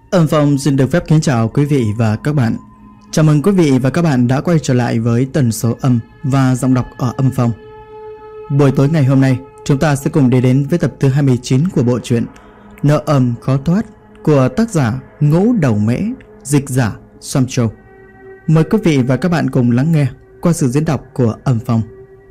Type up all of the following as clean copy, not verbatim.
Âm Phong xin được phép kính chào quý vị và các bạn. Chào mừng quý vị và các bạn đã quay trở lại với tần số âm và giọng đọc ở Âm Phong. Buổi tối ngày hôm nay, chúng ta sẽ cùng đi đến với tập thứ 29 của bộ truyện Nợ Âm Khó Thoát của tác giả Ngũ Đầu Mễ, dịch giả Som Châu. Mời quý vị và các bạn cùng lắng nghe qua sự diễn đọc của Âm Phong.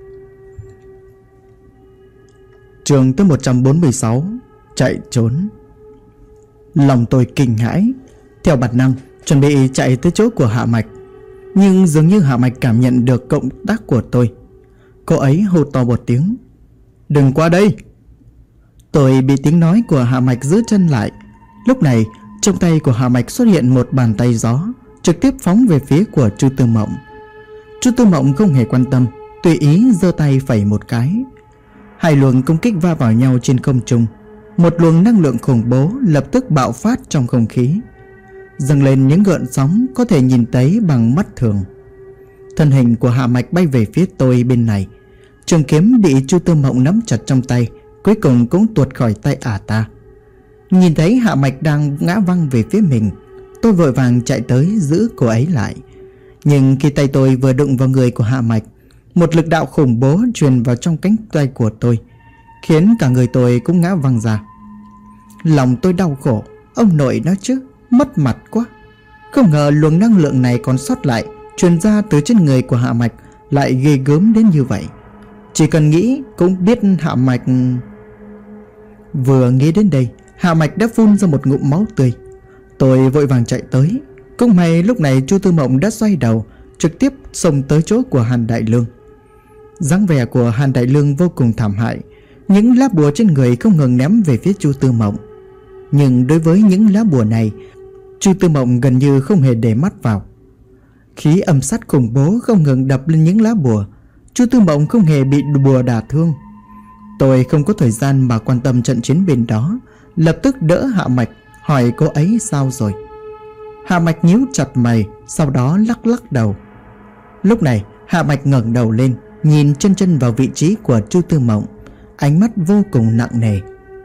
Chương thứ 146, chạy trốn. Lòng tôi kinh hãi, theo bản năng chuẩn bị chạy tới chỗ của Hạ Mạch. Nhưng dường như Hạ Mạch cảm nhận được động tác của tôi. Cô ấy hô to một tiếng: "Đừng qua đây!" Tôi bị tiếng nói của Hạ Mạch giữ chân lại. Lúc này trong tay của Hạ Mạch xuất hiện một bàn tay gió, trực tiếp phóng về phía của Chu Tư Mộng. Chu Tư Mộng không hề quan tâm, tùy ý giơ tay phẩy một cái. Hai luồng công kích va vào nhau trên không trung. Một luồng năng lượng khủng bố lập tức bạo phát trong không khí, dâng lên những gợn sóng có thể nhìn thấy bằng mắt thường. Thân hình của Hạ Mạch bay về phía tôi bên này. Trường kiếm bị Chu Tư Mộng nắm chặt trong tay, cuối cùng cũng tuột khỏi tay ta. Nhìn thấy Hạ Mạch đang ngã văng về phía mình, tôi vội vàng chạy tới giữ cô ấy lại. Nhưng khi tay tôi vừa đụng vào người của Hạ Mạch, một lực đạo khủng bố truyền vào trong cánh tay của tôi, khiến cả người tôi cũng ngã văng ra. Lòng tôi đau khổ. Ông nội nói chứ, mất mặt quá. Không ngờ luồng năng lượng này còn sót lại, truyền ra từ trên người của Hạ Mạch lại ghê gớm đến như vậy. Chỉ cần nghĩ cũng biết Hạ Mạch... Vừa nghĩ đến đây, Hạ Mạch đã phun ra một ngụm máu tươi. Tôi vội vàng chạy tới. Cũng may lúc này Chu Tư Mộng đã xoay đầu, trực tiếp xông tới chỗ của Hàn Đại Lương. Dáng vẻ của Hàn Đại Lương vô cùng thảm hại. Những lá bùa trên người không ngừng ném về phía Chu Tư Mộng. Nhưng đối với những lá bùa này, Chu Tư Mộng gần như không hề để mắt vào. Khí âm sát khủng bố không ngừng đập lên những lá bùa. Chu Tư Mộng không hề bị bùa đả thương. Tôi không có thời gian mà quan tâm trận chiến bên đó, lập tức đỡ Hạ Mạch, hỏi cô ấy sao rồi. Hạ Mạch nhíu chặt mày, sau đó lắc lắc đầu. Lúc này Hạ Mạch ngẩng đầu lên, nhìn chân vào vị trí của Chu Tư Mộng, ánh mắt vô cùng nặng nề.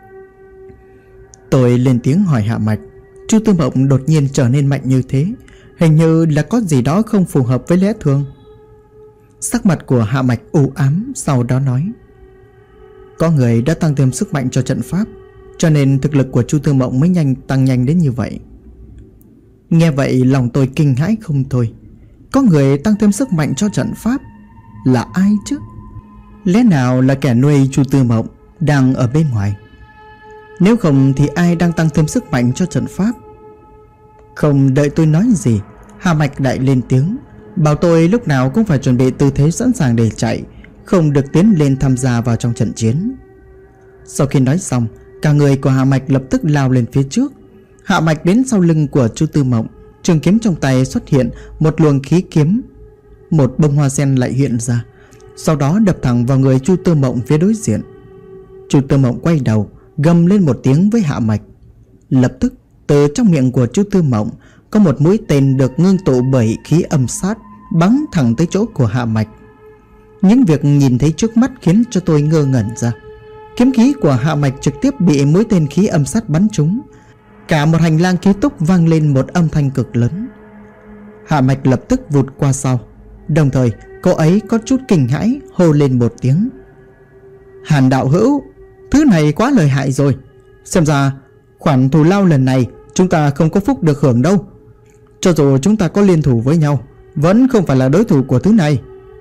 Tôi lên tiếng hỏi Hạ Mạch. Chu Tư Mộng đột nhiên trở nên mạnh như thế, hình như là có gì đó không phù hợp với lẽ thường. Sắc mặt của Hạ Mạch u ám, sau đó nói: "Có người đã tăng thêm sức mạnh cho trận pháp, cho nên thực lực của Chu Tư Mộng mới tăng nhanh đến như vậy." Nghe vậy lòng tôi kinh hãi không thôi. Có người tăng thêm sức mạnh cho trận pháp? Là ai chứ? Lẽ nào là kẻ nuôi Chu Tư Mộng đang ở bên ngoài? Nếu không thì ai đang tăng thêm sức mạnh cho trận pháp? Không đợi tôi nói gì, Hạ Mạch lại lên tiếng, bảo tôi lúc nào cũng phải chuẩn bị tư thế sẵn sàng để chạy, không được tiến lên tham gia vào trong trận chiến. Sau khi nói xong, cả người của Hạ Mạch lập tức lao lên phía trước. Hạ Mạch đến sau lưng của Chu Tư Mộng, trường kiếm trong tay xuất hiện một luồng khí kiếm. Một bông hoa sen lại hiện ra, sau đó đập thẳng vào người Chu Tư Mộng phía đối diện. Chu Tư Mộng quay đầu, gầm lên một tiếng với Hạ Mạch. Lập tức từ trong miệng của Chu Tư Mộng có một mũi tên được ngưng tụ bởi khí âm sát bắn thẳng tới chỗ của Hạ Mạch. Những việc nhìn thấy trước mắt khiến cho tôi ngơ ngẩn ra. Kiếm khí của Hạ Mạch trực tiếp bị mũi tên khí âm sát bắn trúng. Cả một hành lang ký túc vang lên một âm thanh cực lớn. Hạ Mạch lập tức vụt qua sau, đồng thời cô ấy có chút kinh hãi hô lên một tiếng: "Hàn đạo hữu, thứ này quá lợi hại rồi. Xem ra khoản thù lao lần này chúng ta không có phúc được hưởng đâu. Cho dù chúng ta có liên thủ với nhau, vẫn không phải là đối thủ của thứ này."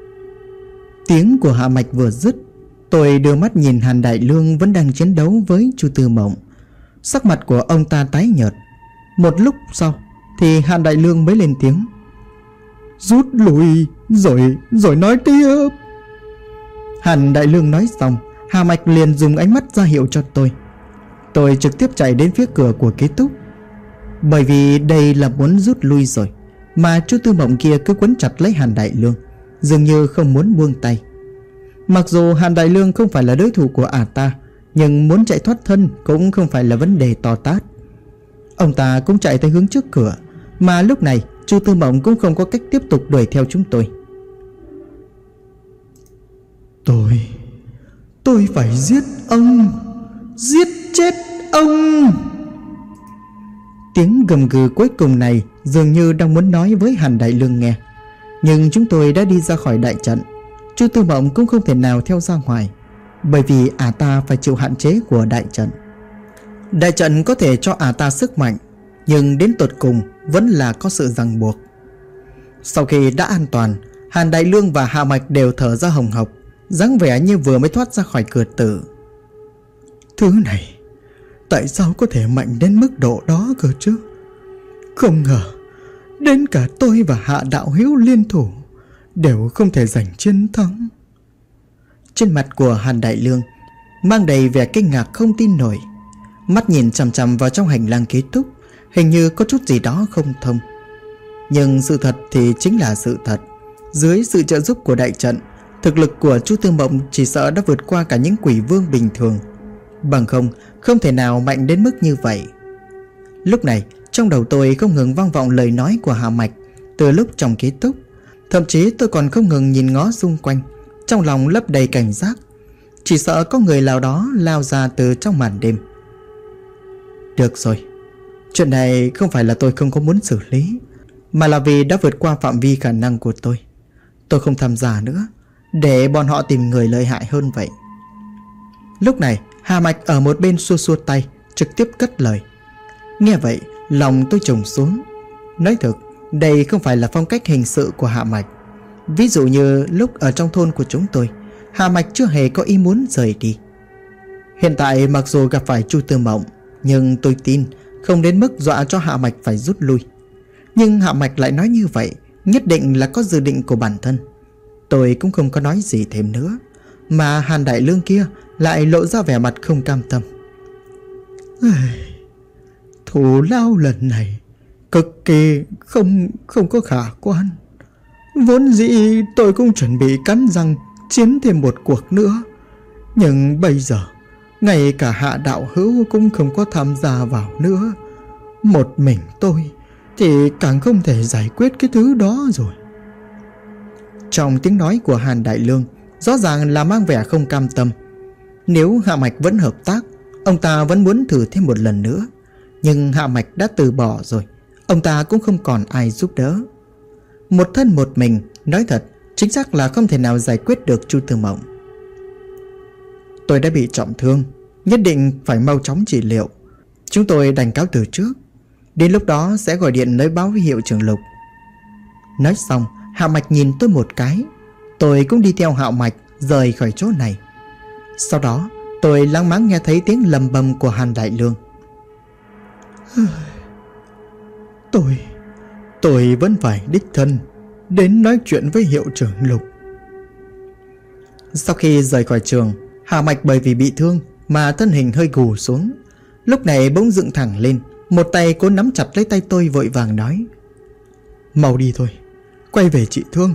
Tiếng của Hạ Mạch vừa dứt, tôi đưa mắt nhìn Hàn Đại Lương vẫn đang chiến đấu với Chu Tư Mộng. Sắc mặt của ông ta tái nhợt. Một lúc sau thì Hàn Đại Lương mới lên tiếng: "Rút lui rồi nói tiếp." Hàn Đại Lương nói xong, Hạ Mạch liền dùng ánh mắt ra hiệu cho tôi. Tôi trực tiếp chạy đến phía cửa của ký túc. Bởi vì đây là muốn rút lui rồi, mà Chu Tư Mộng kia cứ quấn chặt lấy Hàn Đại Lương, dường như không muốn buông tay. Mặc dù Hàn Đại Lương không phải là đối thủ của ta, nhưng muốn chạy thoát thân cũng không phải là vấn đề to tát. Ông ta cũng chạy tới hướng trước cửa, mà lúc này Chu Tư Mộng cũng không có cách tiếp tục đuổi theo chúng tôi. Tôi phải giết ông, giết chết ông. Tiếng gầm gừ cuối cùng này dường như đang muốn nói với Hàn Đại Lương nghe. Nhưng chúng tôi đã đi ra khỏi đại trận. Chu Tư Mộng cũng không thể nào theo ra ngoài, bởi vì ta phải chịu hạn chế của đại trận. Đại trận có thể cho ta sức mạnh, nhưng đến tột cùng vẫn là có sự ràng buộc. Sau khi đã an toàn, Hàn Đại Lương và Hạ Mạch đều thở ra hồng hộc, dáng vẻ như vừa mới thoát ra khỏi cửa tử. Thứ này tại sao có thể mạnh đến mức độ đó cơ chứ? Không ngờ đến cả tôi và Hạ đạo hữu liên thủ đều không thể giành chiến thắng. Trên mặt của Hàn Đại Lương mang đầy vẻ kinh ngạc không tin nổi, mắt nhìn chằm chằm vào trong hành lang ký túc, hình như có chút gì đó không thông. Nhưng sự thật thì chính là sự thật. Dưới sự trợ giúp của đại trận, thực lực của Chu Tư Mộng chỉ sợ đã vượt qua cả những quỷ vương bình thường. Bằng không thể nào mạnh đến mức như vậy. Lúc này trong đầu tôi không ngừng vang vọng lời nói của Hạ Mạch từ lúc trong ký túc. Thậm chí tôi còn không ngừng nhìn ngó xung quanh, trong lòng lấp đầy cảnh giác, chỉ sợ có người nào đó lao ra từ trong màn đêm. Được rồi, chuyện này không phải là tôi không có muốn xử lý, mà là vì đã vượt qua phạm vi khả năng của tôi. Tôi không tham gia nữa, để bọn họ tìm người lợi hại hơn vậy. Lúc này Hà Mạch ở một bên xua xua tay, trực tiếp cất lời. Nghe vậy lòng tôi trùng xuống. Nói thực, đây không phải là phong cách hình sự của Hạ Mạch. Ví dụ như lúc ở trong thôn của chúng tôi, Hạ Mạch chưa hề có ý muốn rời đi. Hiện tại mặc dù gặp phải Chu Tư Mộng, nhưng tôi tin không đến mức dọa cho Hạ Mạch phải rút lui. Nhưng Hạ Mạch lại nói như vậy, nhất định là có dự định của bản thân. Tôi cũng không có nói gì thêm nữa, mà Hàn Đại Lương kia lại lộ ra vẻ mặt không cam tâm. Thù lao lần này cực kỳ không có khả quan. Vốn dĩ tôi cũng chuẩn bị cắn răng chiến thêm một cuộc nữa, nhưng bây giờ ngay cả Hạ đạo hữu cũng không có tham gia vào nữa. Một mình tôi thì càng không thể giải quyết cái thứ đó rồi. Trong tiếng nói của Hàn Đại Lương rõ ràng là mang vẻ không cam tâm. Nếu Hạ Mạch vẫn hợp tác, ông ta vẫn muốn thử thêm một lần nữa. Nhưng Hạ Mạch đã từ bỏ rồi, ông ta cũng không còn ai giúp đỡ. Một thân một mình, nói thật, chính xác là không thể nào giải quyết được Chu Tư Mộng. Tôi đã bị trọng thương, nhất định phải mau chóng trị liệu. Chúng tôi đành cáo từ trước, đến lúc đó sẽ gọi điện nói báo với hiệu trưởng Lục. Nói xong, Hạ Mạch nhìn tôi một cái. Tôi cũng đi theo Hạ Mạch rời khỏi chỗ này. Sau đó tôi lắng mắng nghe thấy tiếng lầm bầm của Hàn Đại Lương. Tôi vẫn phải đích thân đến nói chuyện với hiệu trưởng Lục. Sau khi rời khỏi trường, Hạ Mạch bởi vì bị thương mà thân hình hơi gù xuống. Lúc này bỗng dựng thẳng lên, một tay cố nắm chặt lấy tay tôi, vội vàng nói: Mau đi thôi, quay về trị thương.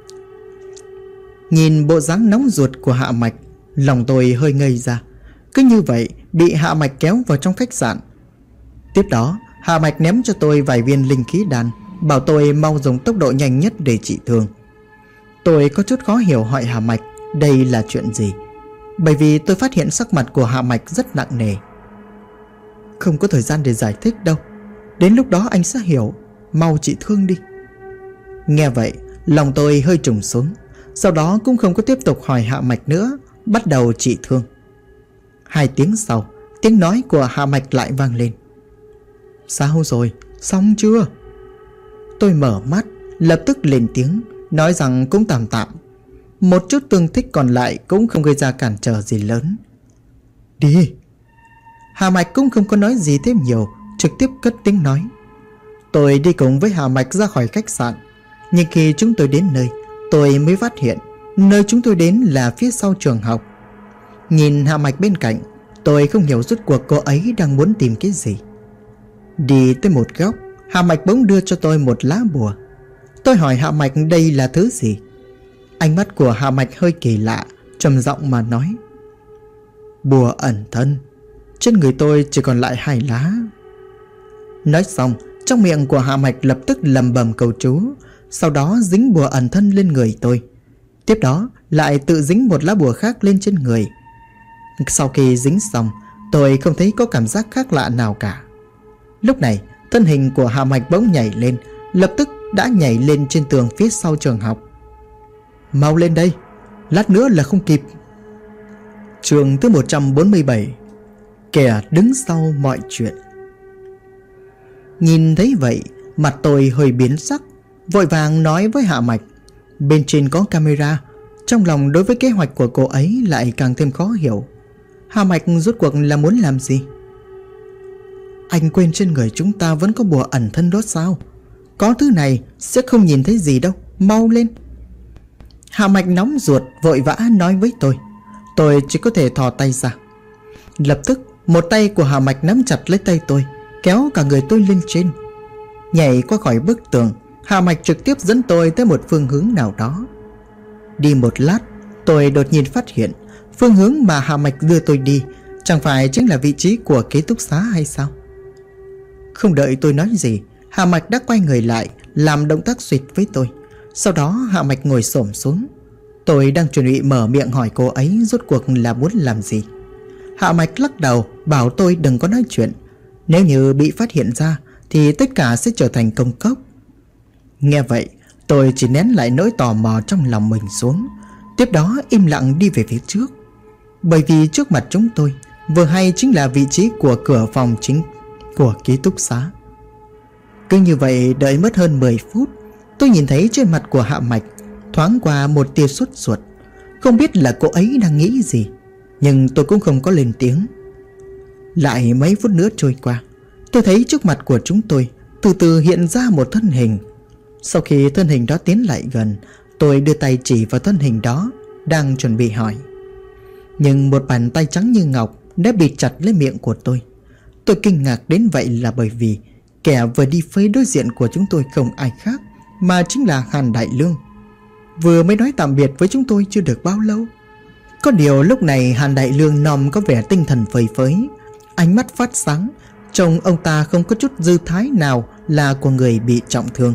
Nhìn bộ dáng nóng ruột của Hạ Mạch, lòng tôi hơi ngây ra. Cứ như vậy bị Hạ Mạch kéo vào trong khách sạn. Tiếp đó Hạ Mạch ném cho tôi vài viên linh khí đan, bảo tôi mau dùng tốc độ nhanh nhất để trị thương. Tôi có chút khó hiểu hỏi Hạ Mạch đây là chuyện gì, bởi vì tôi phát hiện sắc mặt của Hạ Mạch rất nặng nề. Không có thời gian để giải thích đâu, đến lúc đó anh sẽ hiểu, mau trị thương đi. Nghe vậy lòng tôi hơi trùng xuống. Sau đó cũng không có tiếp tục hỏi Hạ Mạch nữa, bắt đầu trị thương. 2 tiếng sau, tiếng nói của Hạ Mạch lại vang lên: Sao rồi, xong chưa? Tôi mở mắt, lập tức lên tiếng, nói rằng cũng tạm tạm. Một chút tương thích còn lại cũng không gây ra cản trở gì lớn. Đi. Hạ Mạch cũng không có nói gì thêm nhiều, trực tiếp cất tiếng nói. Tôi đi cùng với Hạ Mạch ra khỏi khách sạn. Nhưng khi chúng tôi đến nơi, tôi mới phát hiện nơi chúng tôi đến là phía sau trường học. Nhìn Hạ Mạch bên cạnh, tôi không hiểu rốt cuộc cô ấy đang muốn tìm cái gì. Đi tới một góc, Hạ Mạch bỗng đưa cho tôi một lá bùa. Tôi hỏi Hạ Mạch đây là thứ gì. Ánh mắt của Hạ Mạch hơi kỳ lạ, trầm giọng mà nói: Bùa ẩn thân, trên người tôi chỉ còn lại 2 lá. Nói xong, trong miệng của Hạ Mạch lập tức lẩm bẩm câu chú, sau đó dính bùa ẩn thân lên người tôi. Tiếp đó lại tự dính một lá bùa khác lên trên người. Sau khi dính xong, tôi không thấy có cảm giác khác lạ nào cả. Lúc này thân Thân hình của Hạ Mạch bỗng nhảy lên, lập tức đã nhảy lên trên tường phía sau trường học. Mau lên đây, lát nữa là không kịp. Chương thứ 147, kẻ đứng sau mọi chuyện. Nhìn thấy vậy, mặt tôi hơi biến sắc, vội vàng nói với Hạ Mạch, bên trên có camera. Trong lòng đối với kế hoạch của cô ấy lại càng thêm khó hiểu. Hạ Mạch rốt cuộc là muốn làm gì? Anh quên trên người chúng ta vẫn có bùa ẩn thân đó sao? Có thứ này sẽ không nhìn thấy gì đâu, mau lên. Hạ Mạch nóng ruột vội vã nói với tôi chỉ có thể thò tay ra. Lập tức một tay của Hạ Mạch nắm chặt lấy tay tôi, kéo cả người tôi lên trên. Nhảy qua khỏi bức tường, Hạ Mạch trực tiếp dẫn tôi tới một phương hướng nào đó. Đi một lát, tôi đột nhiên phát hiện phương hướng mà Hạ Mạch đưa tôi đi chẳng phải chính là vị trí của ký túc xá hay sao? Không đợi tôi nói gì, Hạ Mạch đã quay người lại làm động tác xuyệt với tôi. Sau đó Hạ Mạch ngồi xổm xuống. Tôi đang chuẩn bị mở miệng hỏi cô ấy rốt cuộc là muốn làm gì. Hạ Mạch lắc đầu bảo tôi đừng có nói chuyện. Nếu như bị phát hiện ra thì tất cả sẽ trở thành công cốc. Nghe vậy, tôi chỉ nén lại nỗi tò mò trong lòng mình xuống, tiếp đó im lặng đi về phía trước. Bởi vì trước mặt chúng tôi vừa hay chính là vị trí của cửa phòng chính của ký túc xá. Cứ như vậy đợi mất hơn 10 phút, tôi nhìn thấy trên mặt của Hạ Mạch thoáng qua một tia sốt ruột. Không biết là cô ấy đang nghĩ gì, nhưng tôi cũng không có lên tiếng. Lại mấy phút nữa trôi qua, tôi thấy trước mặt của chúng tôi từ từ hiện ra một thân hình. Sau khi thân hình đó tiến lại gần, tôi đưa tay chỉ vào thân hình đó, đang chuẩn bị hỏi. Nhưng một bàn tay trắng như ngọc đã bịt chặt lấy miệng của tôi. Tôi kinh ngạc đến vậy là bởi vì kẻ vừa đi phía đối diện của chúng tôi không ai khác mà chính là Hàn Đại Lương. Vừa mới nói tạm biệt với chúng tôi chưa được bao lâu. Có điều lúc này Hàn Đại Lương nòm có vẻ tinh thần phơi phới, ánh mắt phát sáng, trông ông ta không có chút dư thái nào là của người bị trọng thương.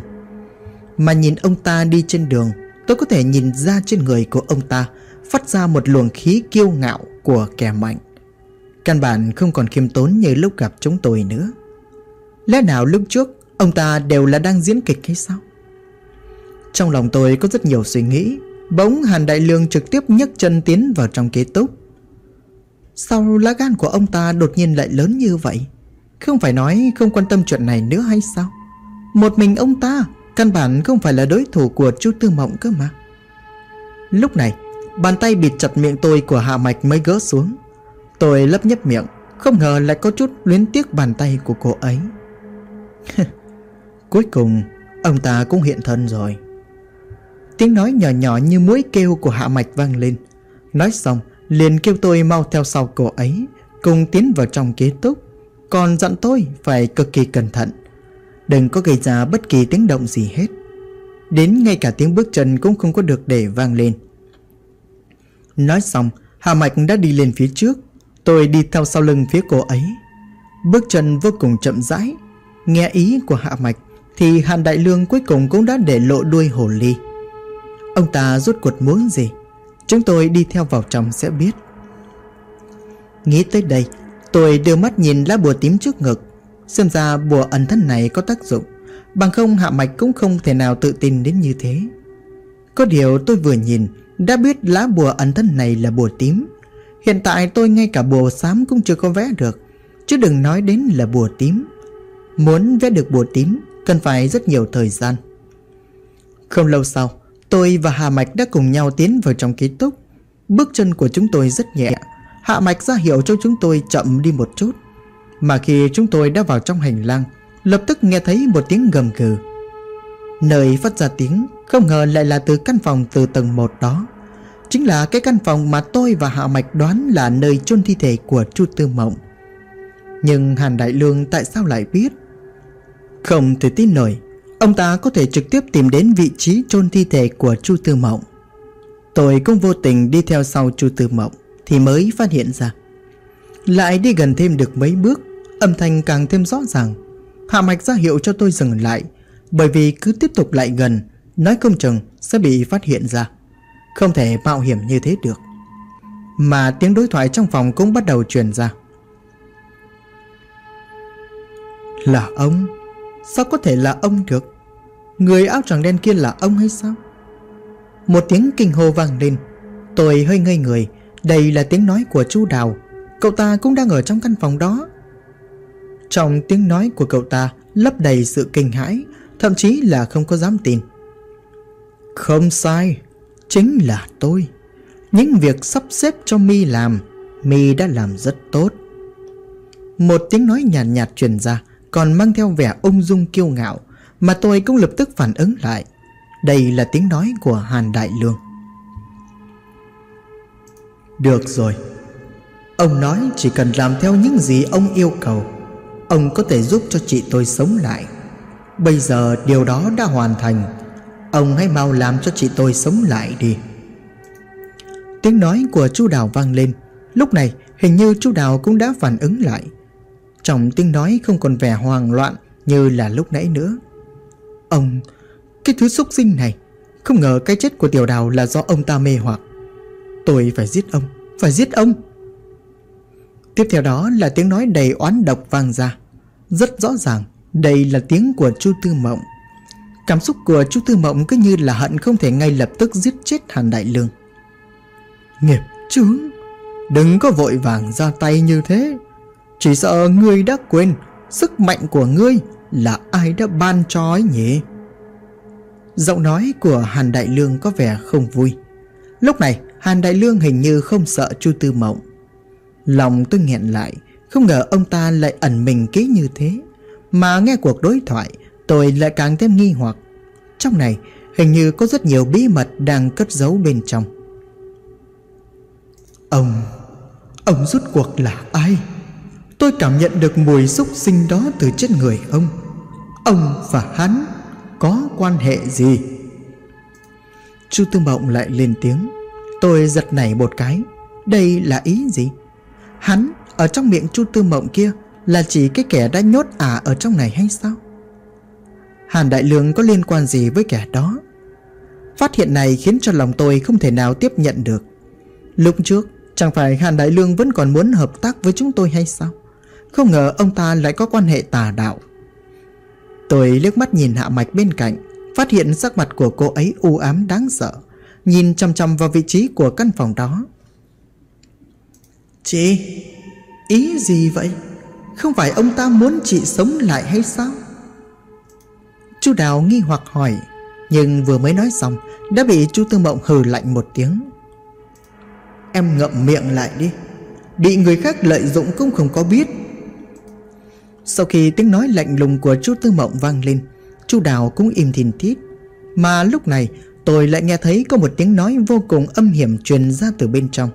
Mà nhìn ông ta đi trên đường, tôi có thể nhìn ra trên người của ông ta phát ra một luồng khí kiêu ngạo của kẻ mạnh. Căn bản không còn khiêm tốn như lúc gặp chúng tôi nữa. Lẽ nào lúc trước ông ta đều là đang diễn kịch hay sao? Trong lòng tôi có rất nhiều suy nghĩ. Bỗng Hàn Đại Lương trực tiếp nhấc chân tiến vào trong ký túc. Sao lá gan của ông ta đột nhiên lại lớn như vậy? Không phải nói không quan tâm chuyện này nữa hay sao? Một mình ông ta căn bản không phải là đối thủ của Chu Tư Mộng cơ mà. Lúc này bàn tay bịt chặt miệng tôi của Hạ Mạch mới gỡ xuống. Tôi lấp nhấp miệng, không ngờ lại có chút luyến tiếc bàn tay của cô ấy. Cuối cùng ông ta cũng hiện thân rồi. Tiếng nói nhỏ nhỏ như muỗi kêu của Hạ Mạch vang lên. Nói xong liền kêu tôi mau theo sau cô ấy, cùng tiến vào trong ký túc. Còn dặn tôi phải cực kỳ cẩn thận, đừng có gây ra bất kỳ tiếng động gì hết. Đến ngay cả tiếng bước chân cũng không có được để vang lên. Nói xong Hạ Mạch đã đi lên phía trước. Tôi đi theo sau lưng phía cô ấy. Bước chân vô cùng chậm rãi. Nghe ý của Hạ Mạch thì Hàn Đại Lương cuối cùng cũng đã để lộ đuôi hồ ly. Ông ta rốt cuộc muốn gì, chúng tôi đi theo vào trong sẽ biết. Nghĩ tới đây, tôi đưa mắt nhìn lá bùa tím trước ngực. Xem ra bùa ẩn thân này có tác dụng, bằng không Hạ Mạch cũng không thể nào tự tin đến như thế. Có điều tôi vừa nhìn đã biết lá bùa ẩn thân này là bùa tím. Hiện tại tôi ngay cả bùa xám cũng chưa có vẽ được, chứ đừng nói đến là bùa tím. Muốn vẽ được bùa tím cần phải rất nhiều thời gian. Không lâu sau, tôi và Hạ Mạch đã cùng nhau tiến vào trong ký túc. Bước chân của chúng tôi rất nhẹ. Hạ Mạch ra hiệu cho chúng tôi chậm đi một chút. Mà khi chúng tôi đã vào trong hành lang, lập tức nghe thấy một tiếng gầm gừ. Nơi phát ra tiếng không ngờ lại là từ căn phòng từ tầng 1 đó. Chính là cái căn phòng mà tôi và Hạ Mạch đoán là nơi chôn thi thể của Chu Tư Mộng. Nhưng Hàn Đại Lương tại sao lại biết? Không thể tin nổi, ông ta có thể trực tiếp tìm đến vị trí chôn thi thể của Chu Tư Mộng. Tôi cũng vô tình đi theo sau Chu Tư Mộng thì mới phát hiện ra. Lại đi gần thêm được mấy bước, âm thanh càng thêm rõ ràng. Hạ Mạch ra hiệu cho tôi dừng lại, bởi vì cứ tiếp tục lại gần, nói không chừng sẽ bị phát hiện ra. Không thể mạo hiểm như thế được. Mà tiếng đối thoại trong phòng cũng bắt đầu truyền ra. Là ông, Sao có thể là ông được? Người áo choàng đen kia là ông hay sao? Một tiếng kinh hô vang lên. Tôi hơi ngây người. Đây là tiếng nói của chú Đào. Cậu ta cũng đang ở trong căn phòng đó. Trong tiếng nói của cậu ta lấp đầy sự kinh hãi, thậm chí là không có dám tin. Không sai, chính là tôi. Những việc sắp xếp cho Mi làm, Mi đã làm rất tốt. Một tiếng nói nhàn nhạt truyền ra, còn mang theo vẻ ung dung kiêu ngạo, mà tôi cũng lập tức phản ứng lại. Đây là tiếng nói của Hàn Đại Lương. Được rồi, ông nói chỉ cần làm theo những gì ông yêu cầu, ông có thể giúp cho chị tôi sống lại. Bây giờ điều đó đã hoàn thành. Ông hãy mau làm cho chị tôi sống lại đi. Tiếng nói của chú Đào vang lên. Lúc này hình như chú Đào cũng đã phản ứng lại. Trong tiếng nói không còn vẻ hoang loạn như là lúc nãy nữa. Ông, cái thứ xúc sinh này, không ngờ cái chết của Tiểu Đào là do ông ta mê hoặc. Tôi phải giết ông, phải giết ông. Tiếp theo đó là tiếng nói đầy oán độc vang ra. Rất rõ ràng đây là tiếng của Chu Tư Mộng. Cảm xúc của Chu Tư Mộng cứ như là hận không thể ngay lập tức giết chết Hàn Đại Lương. Nghiệp chướng, đừng có vội vàng ra tay như thế. Chỉ sợ ngươi đã quên sức mạnh của ngươi là ai đã ban cho ấy nhỉ? Giọng nói của Hàn Đại Lương có vẻ không vui. Lúc này Hàn Đại Lương hình như không sợ Chu Tư Mộng. Lòng tôi nghẹn lại, không ngờ ông ta lại ẩn mình kỹ như thế. Mà nghe cuộc đối thoại, tôi lại càng thêm nghi hoặc. Trong này hình như có rất nhiều bí mật đang cất giấu bên trong. Ông rốt cuộc là ai? Tôi cảm nhận được mùi xúc sinh đó từ trên người ông. Ông và hắn có quan hệ gì? Chu Tư Mộng lại lên tiếng. Tôi giật nảy một cái. Đây là ý gì? Hắn ở trong miệng Chu Tư Mộng kia là chỉ cái kẻ đã nhốt ở trong này hay sao? Hàn Đại Lương có liên quan gì với kẻ đó? Phát hiện này khiến cho lòng tôi không thể nào tiếp nhận được. Lúc trước chẳng phải Hàn Đại Lương vẫn còn muốn hợp tác với chúng tôi hay sao? Không ngờ ông ta lại có quan hệ tà đạo. Tôi liếc mắt nhìn Hạ Mạch bên cạnh, phát hiện sắc mặt của cô ấy u ám đáng sợ, nhìn chằm chằm vào vị trí của căn phòng đó. Chị, ý gì vậy? Không phải ông ta muốn chị sống lại hay sao? Chu Đào nghi hoặc hỏi, nhưng vừa mới nói xong đã bị Chu Tư Mộng hừ lạnh một tiếng. Em ngậm miệng lại đi, bị người khác lợi dụng cũng không có biết. Sau khi tiếng nói lạnh lùng của Chu Tư Mộng vang lên, Chu Đào cũng im thìn thít. Mà lúc này tôi lại nghe thấy có một tiếng nói vô cùng âm hiểm truyền ra từ bên trong.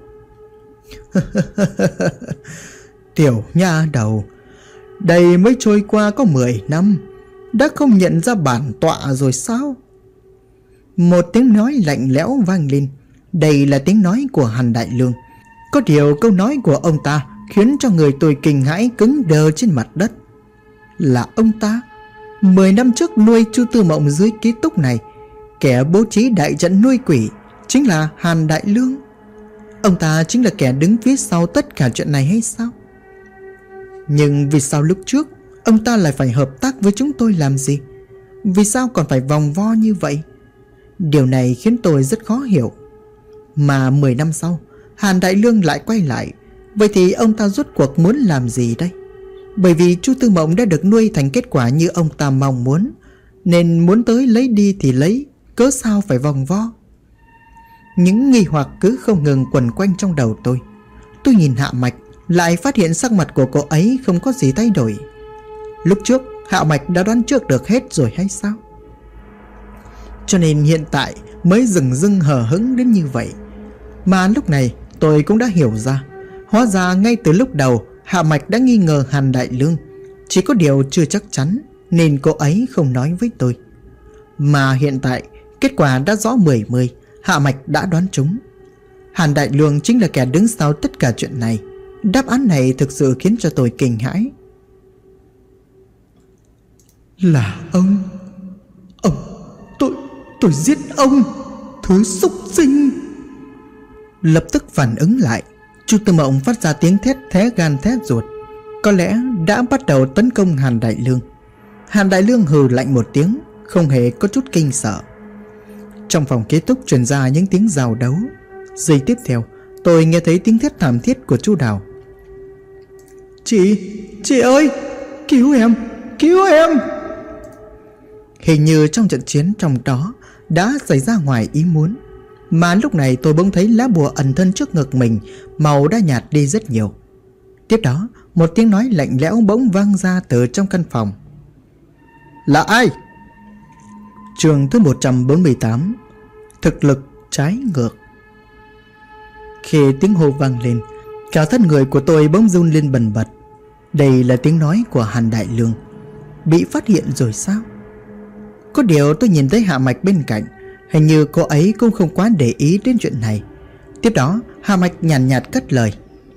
Tiểu nha đầu, đây mới trôi qua có 10 năm, đã không nhận ra bản tọa rồi sao? Một tiếng nói lạnh lẽo vang lên. Đây là tiếng nói của Hàn Đại Lương. Có điều câu nói của ông ta khiến cho người tôi kinh hãi cứng đờ trên mặt đất. Là ông ta 10 năm trước nuôi Chu Tư Mộng dưới ký túc này. Kẻ bố trí đại trận nuôi quỷ chính là Hàn Đại Lương. Ông ta chính là kẻ đứng phía sau tất cả chuyện này hay sao? Nhưng vì sao lúc trước ông ta lại phải hợp tác với chúng tôi làm gì? Vì sao còn phải vòng vo như vậy? Điều này khiến tôi rất khó hiểu. Mà 10 năm sau Hàn Đại Lương lại quay lại. Vậy thì ông ta rốt cuộc muốn làm gì đây? Bởi vì Chu Tư Mộng đã được nuôi thành kết quả như ông ta mong muốn, nên muốn tới lấy đi thì lấy, cớ sao phải vòng vo? Những nghi hoặc cứ không ngừng quẩn quanh trong đầu tôi. Tôi nhìn Hạ Mạch, lại phát hiện sắc mặt của cô ấy không có gì thay đổi. Lúc trước Hạ Mạch đã đoán trước được hết rồi hay sao? Cho nên hiện tại mới dừng dưng hờ hững đến như vậy. Mà lúc này tôi cũng đã hiểu ra. Hóa ra ngay từ lúc đầu Hạ Mạch đã nghi ngờ Hàn Đại Lương. Chỉ có điều chưa chắc chắn nên cô ấy không nói với tôi. Mà hiện tại kết quả đã rõ 10-10. Hạ Mạch đã đoán trúng. Hàn Đại Lương chính là kẻ đứng sau tất cả chuyện này. Đáp án này thực sự khiến cho tôi kinh hãi. Là ông. Tôi giết ông, thứ xúc sinh. Lập tức phản ứng lại, Chu Tư Mộng phát ra tiếng thét thé gan thét ruột. Có lẽ đã bắt đầu tấn công Hàn Đại Lương. Hàn Đại Lương hừ lạnh một tiếng, không hề có chút kinh sợ. Trong phòng ký túc truyền ra những tiếng giao đấu. Giây tiếp theo, tôi nghe thấy tiếng thét thảm thiết của chú Đào. Chị ơi, cứu em, cứu em! Hình như trong trận chiến trong đó đã xảy ra ngoài ý muốn, mà lúc này tôi bỗng thấy lá bùa ẩn thân trước ngực mình màu đã nhạt đi rất nhiều. Tiếp đó, một tiếng nói lạnh lẽo bỗng vang ra từ trong căn phòng. Là ai? Chương thứ 148. Thực lực trái ngược. Khi tiếng hô vang lên, cả thân người của tôi bỗng run lên bần bật. Đây là tiếng nói của Hàn Đại Lương. Bị phát hiện rồi sao? Có điều tôi nhìn thấy Hạ Mạch bên cạnh, hình như cô ấy cũng không quá để ý đến chuyện này. Tiếp đó Hạ Mạch nhàn nhạt cất lời.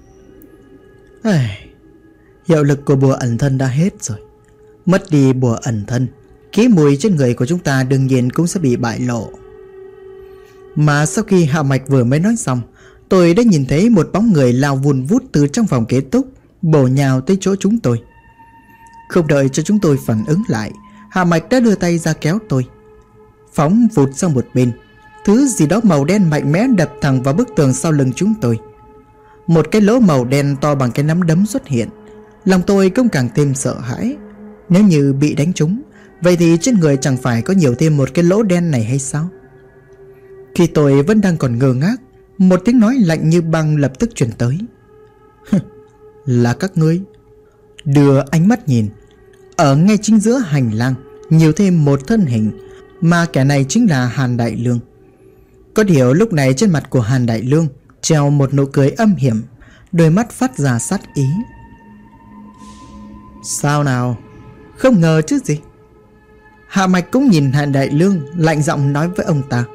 Hiệu lực của bùa ẩn thân đã hết rồi. Mất đi bùa ẩn thân, khí mùi trên người của chúng ta đương nhiên cũng sẽ bị bại lộ. Mà sau khi Hạ Mạch vừa mới nói xong, tôi đã nhìn thấy một bóng người lao vun vút từ trong phòng kế túc, bổ nhào tới chỗ chúng tôi. Không đợi cho chúng tôi phản ứng lại, Hạ Mạch đã đưa tay ra kéo tôi, phóng vụt sang một bên. Thứ gì đó màu đen mạnh mẽ đập thẳng vào bức tường sau lưng chúng tôi. Một cái lỗ màu đen to bằng cái nắm đấm xuất hiện. Lòng tôi cũng càng thêm sợ hãi. Nếu như bị đánh trúng, vậy thì trên người chẳng phải có nhiều thêm một cái lỗ đen này hay sao? Khi tôi vẫn đang còn ngơ ngác, một tiếng nói lạnh như băng lập tức truyền tới. Là các ngươi. Đưa ánh mắt nhìn, ở ngay chính giữa hành lang nhiều thêm một thân hình, mà kẻ này chính là Hàn Đại Lương. Có điều lúc này trên mặt của Hàn Đại Lương treo một nụ cười âm hiểm, đôi mắt phát ra sát ý. Sao nào, không ngờ chứ gì? Hạ Mạch cũng nhìn Hàn Đại Lương, lạnh giọng nói với ông ta.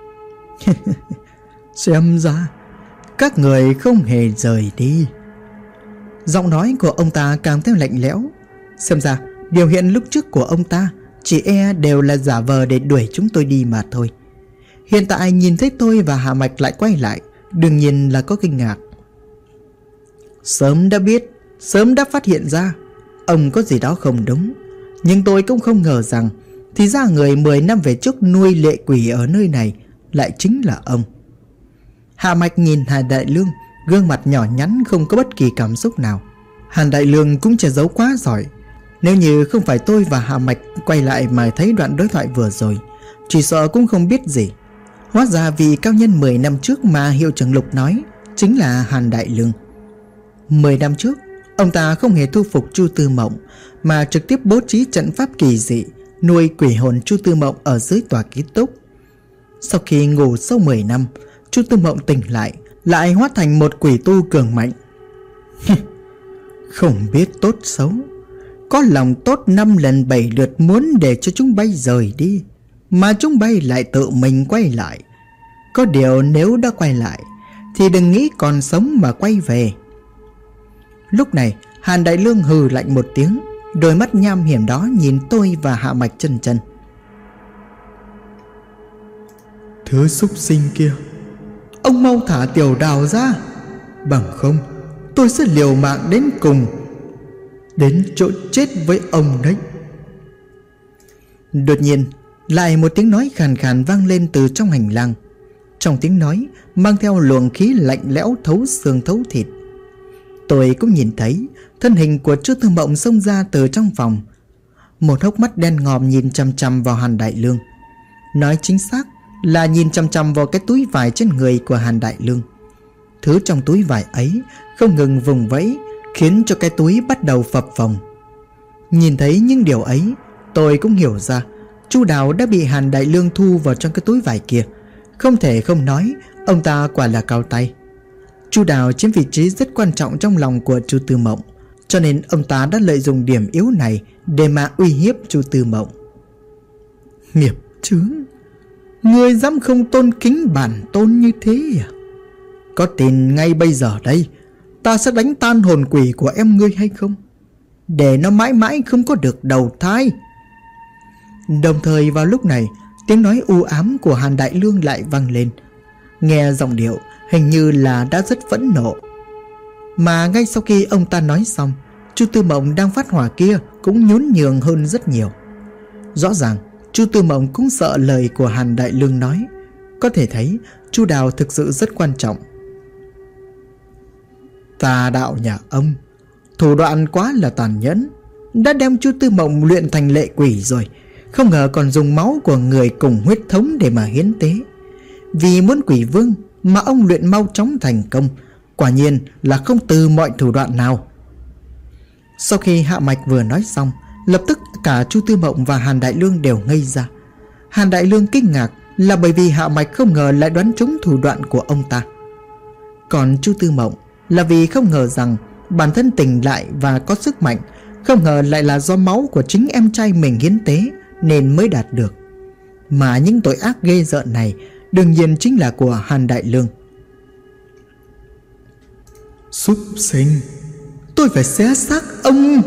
Xem ra các người không hề rời đi. Giọng nói của ông ta càng thêm lạnh lẽo. Xem ra biểu hiện lúc trước của ông ta chỉ đều là giả vờ để đuổi chúng tôi đi mà thôi. Hiện tại nhìn thấy tôi và Hạ Mạch lại quay lại, đương nhiên là có kinh ngạc. Sớm đã biết, sớm đã phát hiện ra ông có gì đó không đúng, nhưng tôi cũng không ngờ rằng thì ra người 10 năm về trước nuôi lệ quỷ ở nơi này lại chính là ông. Hạ Mạch nhìn Hàn Đại Lương, gương mặt nhỏ nhắn không có bất kỳ cảm xúc nào. Hàn Đại Lương cũng che giấu quá giỏi. Nếu như không phải tôi và Hạ Mạch quay lại mà thấy đoạn đối thoại vừa rồi, chỉ sợ cũng không biết gì. Hóa ra vị cao nhân 10 năm trước mà hiệu trưởng Lục nói chính là Hàn Đại Lương. 10 năm trước, ông ta không hề thu phục Chu Tư Mộng, mà trực tiếp bố trí trận pháp kỳ dị nuôi quỷ hồn Chu Tư Mộng ở dưới tòa ký túc. Sau khi ngủ sâu 10 năm, Chu Tư Mộng tỉnh lại hóa thành một quỷ tu cường mạnh. Không biết tốt xấu, có lòng tốt 5 lần 7 lượt muốn để cho chúng bay rời đi, mà chúng bay lại tự mình quay lại. Có điều nếu đã quay lại thì đừng nghĩ còn sống mà quay về. Lúc này Hàn Đại Lương hừ lạnh một tiếng, đôi mắt nham hiểm đó nhìn tôi và Hạ Mạch chân chân. Thứ súc sinh kia, ông mau thả Tiểu Đào ra, bằng không tôi sẽ liều mạng đến cùng, đến chỗ chết với ông đấy. Đột nhiên lại một tiếng nói khàn khàn vang lên từ trong hành lang. Trong tiếng nói mang theo luồng khí lạnh lẽo thấu xương thấu thịt. Tôi cũng nhìn thấy thân hình của Chu Tư Mộng xông ra từ trong phòng. Một hốc mắt đen ngòm nhìn chằm chằm vào Hàn Đại Lương. Nói chính xác là nhìn chằm chằm vào cái túi vải trên người của Hàn Đại Lương. Thứ trong túi vải ấy không ngừng vùng vẫy, khiến cho cái túi bắt đầu phập phồng. Nhìn thấy những điều ấy, tôi cũng hiểu ra Chu Đào đã bị Hàn Đại Lương thu vào trong cái túi vải kia. Không thể không nói, ông ta quả là cao tay. Chu Đào chiếm vị trí rất quan trọng trong lòng của Chu Tư Mộng, cho nên ông ta đã lợi dụng điểm yếu này để mà uy hiếp Chu Tư Mộng. Nghiệp chướng, người dám không tôn kính bản tôn như thế à? Có tin ngay bây giờ đây ta sẽ đánh tan hồn quỷ của em ngươi hay không, để nó mãi mãi không có được đầu thai. Đồng thời vào lúc này, tiếng nói u ám của Hàn Đại Lương lại vang lên. Nghe giọng điệu hình như là đã rất phẫn nộ. Mà ngay sau khi ông ta nói xong, Chu Tư Mộng đang phát hỏa kia cũng nhún nhường hơn rất nhiều. Rõ ràng Chu Tư Mộng cũng sợ lời của Hàn Đại Lương nói. Có thể thấy Chu Đào thực sự rất quan trọng. Tà đạo nhà ông, thủ đoạn quá là tàn nhẫn, đã đem Chu Tư Mộng luyện thành lệ quỷ rồi. Không ngờ còn dùng máu của người cùng huyết thống để mà hiến tế. Vì muốn quỷ vương mà ông luyện mau chóng thành công, quả nhiên là không từ mọi thủ đoạn nào. Sau khi Hạ Mạch vừa nói xong, lập tức cả Chu Tư Mộng và Hàn Đại Lương đều ngây ra. Hàn Đại Lương kinh ngạc là bởi vì Hạ Mạch không ngờ lại đoán trúng thủ đoạn của ông ta. Còn Chu Tư Mộng là vì không ngờ rằng bản thân tỉnh lại và có sức mạnh, không ngờ lại là do máu của chính em trai mình hiến tế nên mới đạt được. Mà những tội ác ghê rợn này đương nhiên chính là của Hàn Đại Lương. Súc sinh, tôi phải xé xác ông.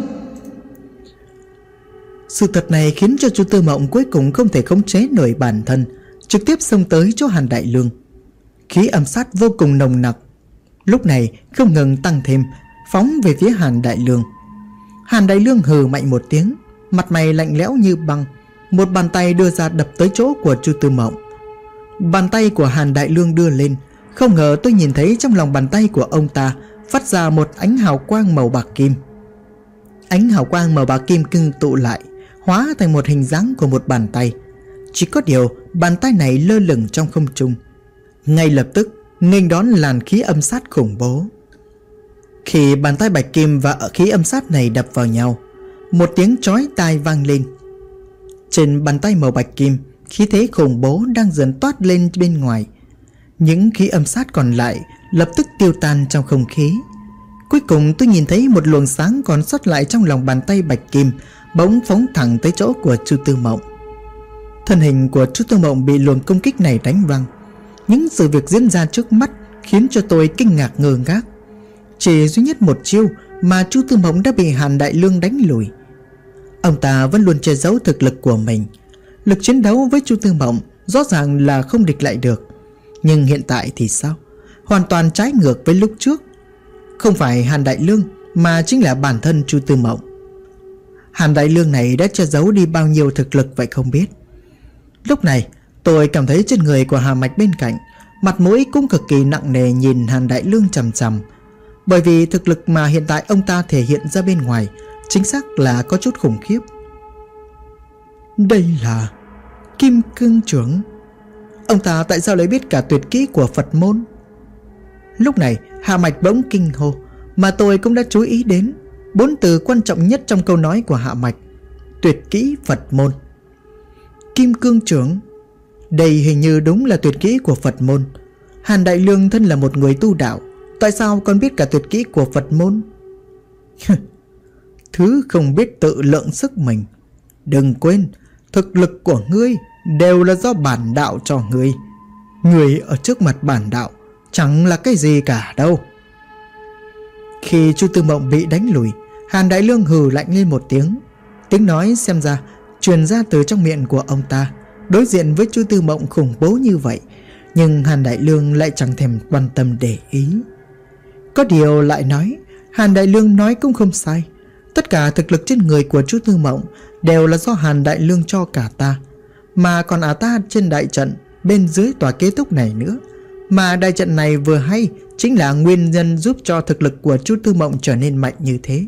Sự thật này khiến cho Chu Tư Mộng cuối cùng không thể khống chế nổi bản thân, trực tiếp xông tới chỗ Hàn Đại Lương. Khí âm sát vô cùng nồng nặc lúc này không ngừng tăng thêm, phóng về phía Hàn Đại Lương. Hàn Đại Lương hừ mạnh một tiếng, mặt mày lạnh lẽo như băng, một bàn tay đưa ra đập tới chỗ của Chu Tư Mộng. Bàn tay của Hàn Đại Lương đưa lên, không ngờ tôi nhìn thấy trong lòng bàn tay của ông ta phát ra một ánh hào quang màu bạc kim. Ánh hào quang màu bạc kim ngưng tụ lại, hóa thành một hình dáng của một bàn tay. Chỉ có điều bàn tay này lơ lửng trong không trung, ngay lập tức nghênh đón làn khí âm sát khủng bố. Khi bàn tay bạch kim và khí âm sát này đập vào nhau, một tiếng chói tai vang lên. Trên bàn tay màu bạch kim, khí thế khủng bố đang dần toát lên bên ngoài. Những khí âm sát còn lại lập tức tiêu tan trong không khí. Cuối cùng tôi nhìn thấy một luồng sáng còn sót lại trong lòng bàn tay bạch kim bỗng phóng thẳng tới chỗ của Chu Tư Mộng. Thân hình của Chu Tư Mộng bị luồng công kích này đánh văng. Những sự việc diễn ra trước mắt khiến cho tôi kinh ngạc ngơ ngác. Chỉ duy nhất một chiêu mà Chu Tư Mộng đã bị Hàn Đại Lương đánh lùi. Ông ta vẫn luôn che giấu thực lực của mình. Lực chiến đấu với Chu Tư Mộng rõ ràng là không địch lại được. Nhưng hiện tại thì sao? Hoàn toàn trái ngược với lúc trước. Không phải Hàn Đại Lương mà chính là bản thân Chu Tư Mộng. Hàn Đại Lương này đã che giấu đi bao nhiêu thực lực vậy không biết. Lúc này tôi cảm thấy trên người của Hà Mạch bên cạnh, mặt mũi cũng cực kỳ nặng nề nhìn Hàn Đại Lương chằm chằm. Bởi vì thực lực mà hiện tại ông ta thể hiện ra bên ngoài chính xác là có chút khủng khiếp. Đây là Kim Cương Trưởng. Ông ta tại sao lại biết cả tuyệt kỹ của Phật môn? Lúc này Hà Mạch bỗng kinh hô, mà tôi cũng đã chú ý đến 4 từ quan trọng nhất trong câu nói của Hạ Mạch: tuyệt kỹ Phật môn. Kim Cương Trưởng, đây hình như đúng là tuyệt kỹ của Phật môn. Hàn Đại Lương thân là một người tu đạo, tại sao còn biết cả tuyệt kỹ của Phật môn? Thứ không biết tự lượng sức mình. Đừng quên, thực lực của ngươi đều là do bản đạo cho ngươi. Ngươi ở trước mặt bản đạo chẳng là cái gì cả đâu. Khi Chu Tư Mộng bị đánh lùi, Hàn Đại Lương hừ lạnh lên một tiếng. Tiếng nói xem ra truyền ra từ trong miệng của ông ta. Đối diện với Chu Tư Mộng khủng bố như vậy, nhưng Hàn Đại Lương lại chẳng thèm quan tâm để ý. Có điều lại nói, Hàn Đại Lương nói cũng không sai. Tất cả thực lực trên người của Chu Tư Mộng đều là do Hàn Đại Lương cho cả ta. Mà còn ta trên đại trận bên dưới tòa kế túc này nữa. Mà đại trận này vừa hay chính là nguyên nhân giúp cho thực lực của Chu Tư Mộng trở nên mạnh như thế.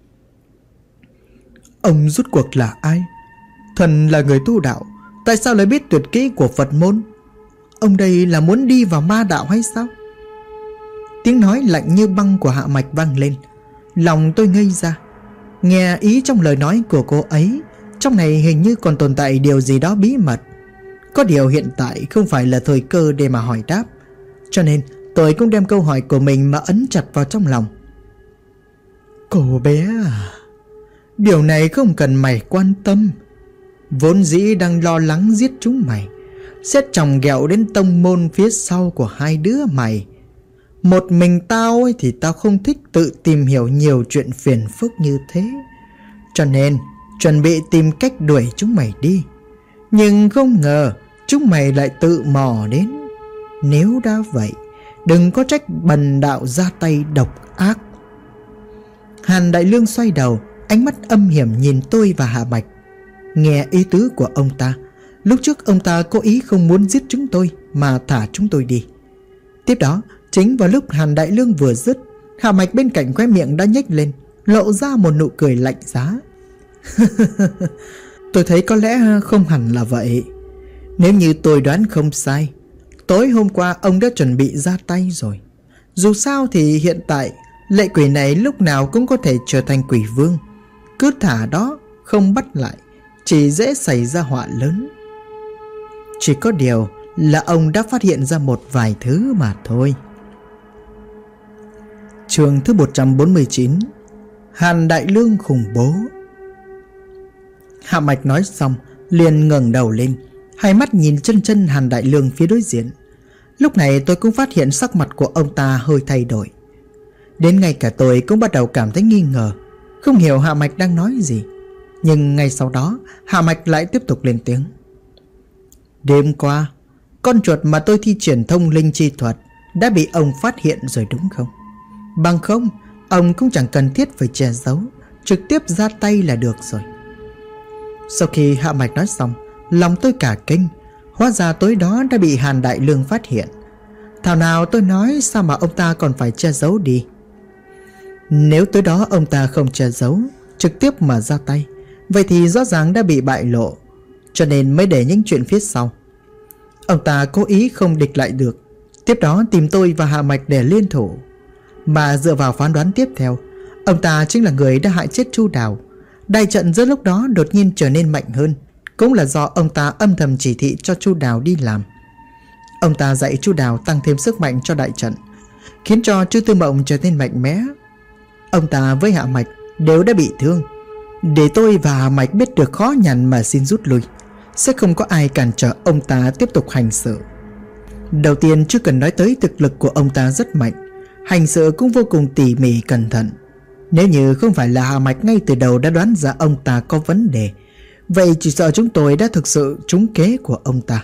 Ông rốt cuộc là ai? Thần là người tu đạo, tại sao lại biết tuyệt kỹ của Phật môn? Ông đây là muốn đi vào ma đạo hay sao? Tiếng nói lạnh như băng của Hạ Mạch vang lên. Lòng tôi ngây ra. Nghe ý trong lời nói của cô ấy, trong này hình như còn tồn tại điều gì đó bí mật. Có điều hiện tại không phải là thời cơ để mà hỏi đáp, cho nên tôi cũng đem câu hỏi của mình mà ấn chặt vào trong lòng. Cô bé à, điều này không cần mày quan tâm. Vốn dĩ đang lo lắng giết chúng mày, sẽ chồng ghẹo đến tông môn phía sau của hai đứa mày. Một mình tao ấy thì tao không thích tự tìm hiểu nhiều chuyện phiền phức như thế, cho nên chuẩn bị tìm cách đuổi chúng mày đi. Nhưng không ngờ chúng mày lại tự mò đến. Nếu đã vậy, đừng có trách bần đạo ra tay độc ác. Hàn Đại Lương xoay đầu, ánh mắt âm hiểm nhìn tôi và Hạ Mạch. Nghe ý tứ của ông ta, lúc trước ông ta cố ý không muốn giết chúng tôi mà thả chúng tôi đi. Tiếp đó, chính vào lúc Hàn Đại Lương vừa dứt, Hạ Mạch bên cạnh khóe miệng đã nhếch lên, lộ ra một nụ cười lạnh giá. Tôi thấy có lẽ không hẳn là vậy. Nếu như tôi đoán không sai, tối hôm qua ông đã chuẩn bị ra tay rồi. Dù sao thì hiện tại lệ quỷ này lúc nào cũng có thể trở thành quỷ vương. Cứ thả đó không bắt lại, chỉ dễ xảy ra họa lớn. Chỉ có điều là ông đã phát hiện ra một vài thứ mà thôi. Chương thứ 149. Hàn Đại Lương khủng bố. Hạ Mạch nói xong liền ngẩng đầu lên, hai mắt nhìn chân chân Hàn Đại Lương phía đối diện. Lúc này tôi cũng phát hiện sắc mặt của ông ta hơi thay đổi. Đến ngay cả tôi cũng bắt đầu cảm thấy nghi ngờ, không hiểu Hạ Mạch đang nói gì. Nhưng ngay sau đó Hạ Mạch lại tiếp tục lên tiếng. Đêm qua, con chuột mà tôi thi triển thông linh chi thuật đã bị ông phát hiện rồi đúng không? Bằng không, ông cũng chẳng cần thiết phải che giấu, trực tiếp ra tay là được rồi. Sau khi Hạ Mạch nói xong, lòng tôi cả kinh. Hóa ra tối đó đã bị Hàn Đại Lương phát hiện. Thảo nào tôi nói sao mà ông ta còn phải che giấu đi. Nếu tối đó ông ta không che giấu, trực tiếp mà ra tay, vậy thì rõ ràng đã bị bại lộ, cho nên mới để những chuyện phía sau. Ông ta cố ý không địch lại được, tiếp đó tìm tôi và Hạ Mạch để liên thủ. Mà dựa vào phán đoán tiếp theo, ông ta chính là người đã hại chết Chu Đào. Đại trận giữa lúc đó đột nhiên trở nên mạnh hơn, cũng là do ông ta âm thầm chỉ thị cho Chu Đào đi làm. Ông ta dạy Chu Đào tăng thêm sức mạnh cho đại trận, khiến cho Chu Tư Mộng trở nên mạnh mẽ. Ông ta với Hạ Mạch đều đã bị thương. Để tôi và Hạ Mạch biết được khó nhằn mà xin rút lui, sẽ không có ai cản trở ông ta tiếp tục hành sự. Đầu tiên chưa cần nói tới thực lực của ông ta rất mạnh, hành sự cũng vô cùng tỉ mỉ cẩn thận. Nếu như không phải là Hạ Mạch ngay từ đầu đã đoán ra ông ta có vấn đề, vậy chỉ sợ chúng tôi đã thực sự trúng kế của ông ta.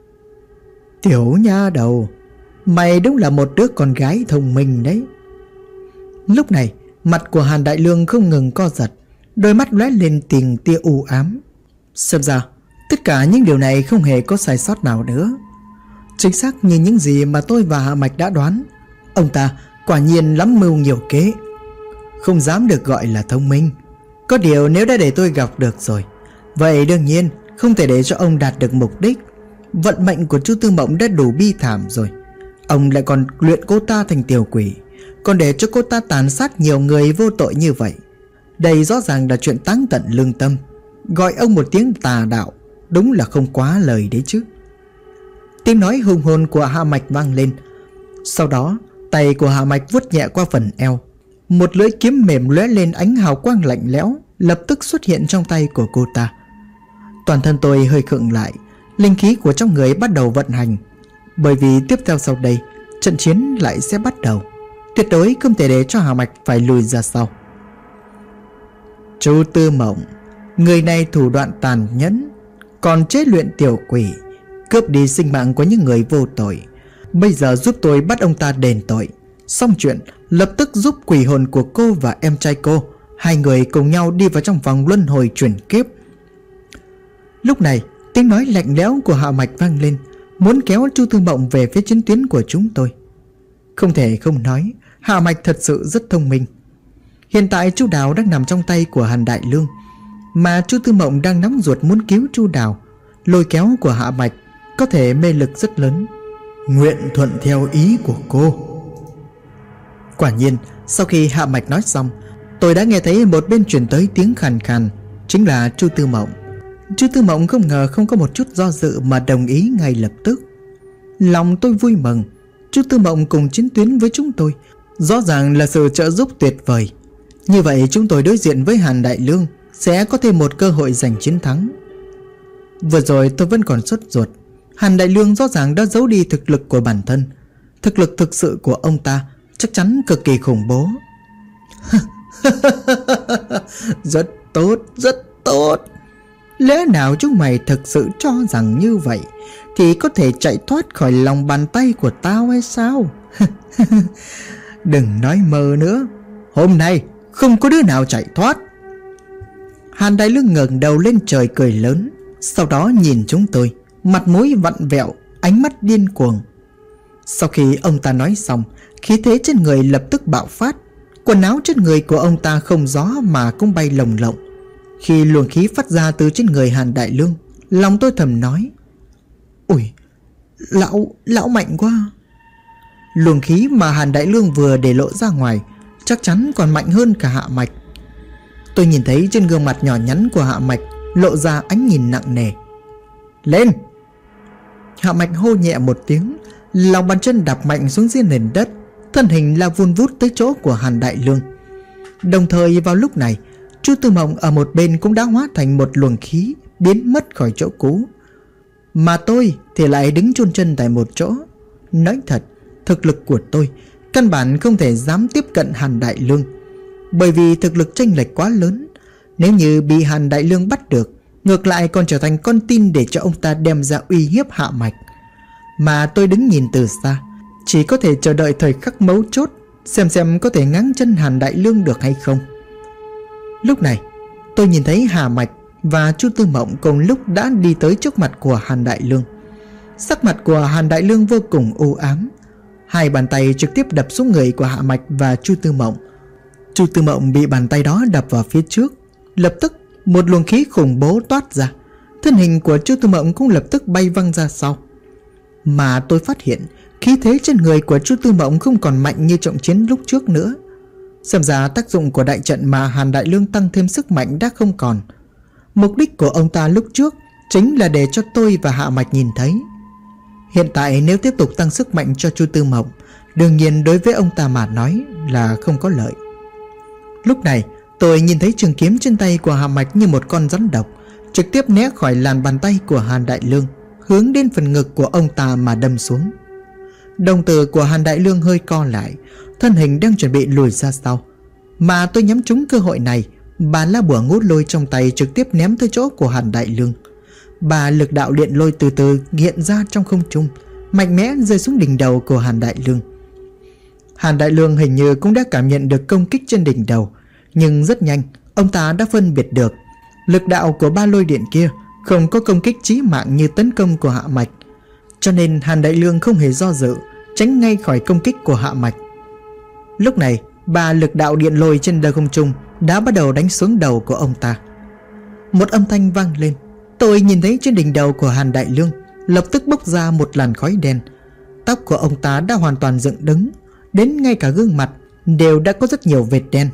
Tiểu nha đầu, mày đúng là một đứa con gái thông minh đấy. Lúc này mặt của Hàn Đại Lương không ngừng co giật, đôi mắt lóe lên tình tia u ám. Xem ra tất cả những điều này không hề có sai sót nào nữa. Chính xác như những gì mà tôi và Hạ Mạch đã đoán, ông ta quả nhiên lắm mưu nhiều kế, không dám được gọi là thông minh. Có điều nếu đã để tôi gặp được rồi, vậy đương nhiên không thể để cho ông đạt được mục đích. Vận mệnh của Chu Tư Mộng đã đủ bi thảm rồi, ông lại còn luyện cô ta thành tiểu quỷ, còn để cho cô ta tàn sát nhiều người vô tội như vậy. Đây rõ ràng là chuyện táng tận lương tâm. Gọi ông một tiếng tà đạo đúng là không quá lời đấy chứ. Tiếng nói hùng hồn của Hạ Mạch vang lên. Sau đó tay của Hạ Mạch vuốt nhẹ qua phần eo, một lưỡi kiếm mềm lóe lên ánh hào quang lạnh lẽo lập tức xuất hiện trong tay của cô ta. Toàn thân tôi hơi khựng lại, linh khí của trong người bắt đầu vận hành, bởi vì tiếp theo sau đây trận chiến lại sẽ bắt đầu. Tuyệt đối không thể để cho Hạ Mạch phải lùi ra sau. Chu Tư Mộng, người này thủ đoạn tàn nhẫn, còn chế luyện tiểu quỷ, cướp đi sinh mạng của những người vô tội. Bây giờ giúp tôi bắt ông ta đền tội. Xong chuyện, lập tức giúp quỷ hồn của cô và em trai cô, hai người cùng nhau đi vào trong vòng luân hồi chuyển kiếp. Lúc này tiếng nói lạnh lẽo của Hạ Mạch vang lên, muốn kéo Chu Tư Mộng về phía chiến tuyến của chúng tôi. Không thể không nói, Hạ Mạch thật sự rất thông minh. Hiện tại Chu Đào đang nằm trong tay của Hàn Đại Lương, mà Chu Tư Mộng đang nóng ruột muốn cứu Chu Đào. Lôi kéo của Hạ Mạch có thể mê lực rất lớn. Nguyện thuận theo ý của cô. Quả nhiên, sau khi Hạ Mạch nói xong, tôi đã nghe thấy một bên truyền tới tiếng khàn khàn, chính là Chu Tư Mộng. Chu Tư Mộng không ngờ không có một chút do dự mà đồng ý ngay lập tức. Lòng tôi vui mừng. Chu Tư Mộng cùng chiến tuyến với chúng tôi, rõ ràng là sự trợ giúp tuyệt vời. Như vậy chúng tôi đối diện với Hàn Đại Lương sẽ có thêm một cơ hội giành chiến thắng. Vừa rồi tôi vẫn còn sốt ruột. Hàn Đại Lương rõ ràng đã giấu đi thực lực của bản thân. Thực lực thực sự của ông ta chắc chắn cực kỳ khủng bố. Rất tốt, rất tốt. Lẽ nào chúng mày thực sự cho rằng như vậy thì có thể chạy thoát khỏi lòng bàn tay của tao hay sao? Đừng nói mơ nữa. Hôm nay không có đứa nào chạy thoát. Hàn Đại Lương ngẩng đầu lên trời cười lớn, sau đó nhìn chúng tôi, mặt mũi vặn vẹo, ánh mắt điên cuồng. Sau khi ông ta nói xong, khí thế trên người lập tức bạo phát. Quần áo trên người của ông ta không gió mà cũng bay lồng lộng. Khi luồng khí phát ra từ trên người Hàn Đại Lương, lòng tôi thầm nói: ôi, lão mạnh quá. Luồng khí mà Hàn Đại Lương vừa để lộ ra ngoài chắc chắn còn mạnh hơn cả Hạ Mạch. Tôi nhìn thấy trên gương mặt nhỏ nhắn của Hạ Mạch lộ ra ánh nhìn nặng nề. Lên! Hạ Mạch hô nhẹ một tiếng, lòng bàn chân đạp mạnh xuống dưới nền đất, thân hình là vun vút tới chỗ của Hàn Đại Lương. Đồng thời vào lúc này, Chu Tư Mộng ở một bên cũng đã hóa thành một luồng khí biến mất khỏi chỗ cũ, mà tôi thì lại đứng chôn chân tại một chỗ. Nói thật, thực lực của tôi căn bản không thể dám tiếp cận Hàn Đại Lương, bởi vì thực lực chênh lệch quá lớn. Nếu như bị Hàn Đại Lương bắt được, ngược lại còn trở thành con tin để cho ông ta đem ra uy hiếp Hạ Mạch. Mà tôi đứng nhìn từ xa, chỉ có thể chờ đợi thời khắc mấu chốt, xem có thể ngáng chân Hàn Đại Lương được hay không. Lúc này tôi nhìn thấy Hà Mạch và Chu Tư Mộng cùng lúc đã đi tới trước mặt của Hàn Đại Lương. Sắc mặt của Hàn Đại Lương vô cùng u ám, hai bàn tay trực tiếp đập xuống người của Hạ Mạch và Chu Tư Mộng. Chu Tư Mộng bị bàn tay đó đập vào phía trước, lập tức một luồng khí khủng bố toát ra, thân hình của Chu Tư Mộng cũng lập tức bay văng ra sau. Mà tôi phát hiện khí thế trên người của Chu Tư Mộng không còn mạnh như trận chiến lúc trước nữa. Xem ra tác dụng của đại trận mà Hàn Đại Lương tăng thêm sức mạnh đã không còn. Mục đích của ông ta lúc trước chính là để cho tôi và Hạ Mạch nhìn thấy. Hiện tại nếu tiếp tục tăng sức mạnh cho Chu Tư Mộng, đương nhiên đối với ông ta mà nói là không có lợi. Lúc này tôi nhìn thấy trường kiếm trên tay của Hạ Mạch như một con rắn độc, trực tiếp né khỏi làn bàn tay của Hàn Đại Lương, hướng đến phần ngực của ông ta mà đâm xuống. Đồng tử của Hàn Đại Lương hơi co lại, thân hình đang chuẩn bị lùi ra sau. Mà tôi nhắm trúng cơ hội này, bà lá bùa ngút lôi trong tay trực tiếp ném tới chỗ của Hàn Đại Lương. Bà lực đạo điện lôi từ từ hiện ra trong không trung, mạnh mẽ rơi xuống đỉnh đầu của Hàn Đại Lương. Hàn Đại Lương hình như cũng đã cảm nhận được công kích trên đỉnh đầu, nhưng rất nhanh ông ta đã phân biệt được lực đạo của ba lôi điện kia không có công kích chí mạng như tấn công của Hạ Mạch, cho nên Hàn Đại Lương không hề do dự, tránh ngay khỏi công kích của Hạ Mạch. Lúc này ba lực đạo điện lôi trên đời không trung đã bắt đầu đánh xuống đầu của ông ta. Một âm thanh vang lên, tôi nhìn thấy trên đỉnh đầu của Hàn Đại Lương lập tức bốc ra một làn khói đen. Tóc của ông ta đã hoàn toàn dựng đứng, đến ngay cả gương mặt đều đã có rất nhiều vệt đen.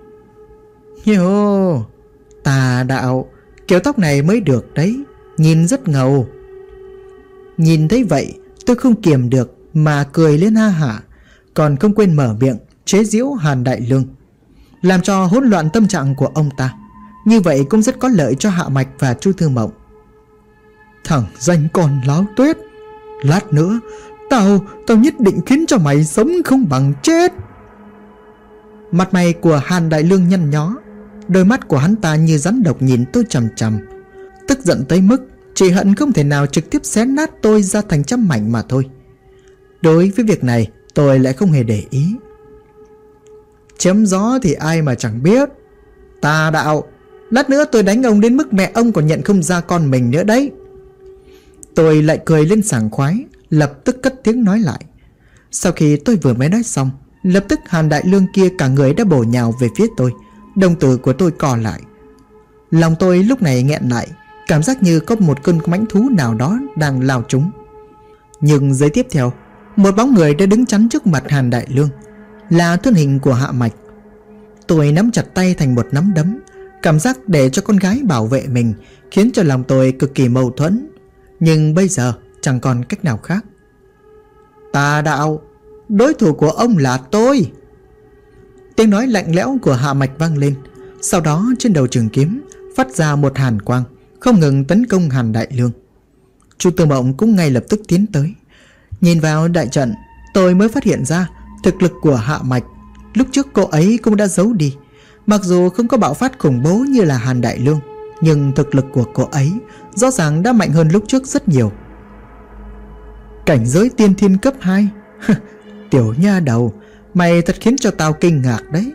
Nhô, tà đạo, kiểu tóc này mới được đấy, nhìn rất ngầu. Nhìn thấy vậy tôi không kiềm được mà cười lên ha hả, còn không quên mở miệng chế giễu Hàn Đại Lương, làm cho hỗn loạn tâm trạng của ông ta. Như vậy cũng rất có lợi cho Hạ Mạch và Chu Tư Mộng. Thằng danh con láo tuyết, lát nữa tao nhất định khiến cho mày sống không bằng chết. Mặt mày của Hàn Đại Lương nhăn nhó, đôi mắt của hắn ta như rắn độc nhìn tôi chằm chằm, tức giận tới mức chỉ hận không thể nào trực tiếp xé nát tôi ra thành trăm mảnh mà thôi. Đối với việc này tôi lại không hề để ý. Chém gió thì ai mà chẳng biết. Tà đạo, lát nữa tôi đánh ông đến mức mẹ ông còn nhận không ra con mình nữa đấy. Tôi lại cười lên sảng khoái, lập tức cất tiếng nói lại. Sau khi tôi vừa mới nói xong, lập tức Hàn Đại Lương kia cả người đã bổ nhào về phía tôi. Đồng tử của tôi co lại. Lòng tôi lúc này nghẹn lại, cảm giác như có một cơn mãnh thú nào đó đang lao trúng. Nhưng giây tiếp theo, một bóng người đã đứng chắn trước mặt Hàn Đại Lương, là thân hình của Hạ Mạch. Tôi nắm chặt tay thành một nắm đấm, cảm giác để cho con gái bảo vệ mình khiến cho lòng tôi cực kỳ mâu thuẫn. Nhưng bây giờ chẳng còn cách nào khác. Tà đạo, đối thủ của ông là tôi. Tiếng nói lạnh lẽo của Hạ Mạch vang lên. Sau đó trên đầu trường kiếm phát ra một hàn quang, không ngừng tấn công Hàn Đại Lương. Chu Tư Mộng cũng ngay lập tức tiến tới. Nhìn vào đại trận, tôi mới phát hiện ra thực lực của Hạ Mạch. Lúc trước cô ấy cũng đã giấu đi. Mặc dù không có bạo phát khủng bố như là Hàn Đại Lương, nhưng thực lực của cô ấy rõ ràng đã mạnh hơn lúc trước rất nhiều. Cảnh giới tiên thiên cấp 2. Tiểu nha đầu, mày thật khiến cho tao kinh ngạc đấy.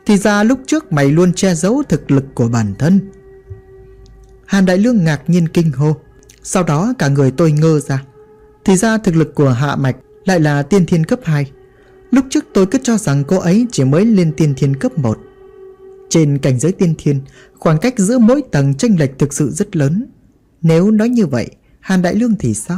Thì ra lúc trước mày luôn che giấu thực lực của bản thân. Hàn Đại Lương ngạc nhiên kinh hô. Sau đó cả người tôi ngơ ra. Thì ra thực lực của Hạ Mạch lại là tiên thiên cấp 2. Lúc trước tôi cứ cho rằng cô ấy chỉ mới lên tiên thiên cấp 1. Trên cảnh giới tiên thiên, khoảng cách giữa mỗi tầng chênh lệch thực sự rất lớn. Nếu nói như vậy, Hàn Đại Lương thì sao?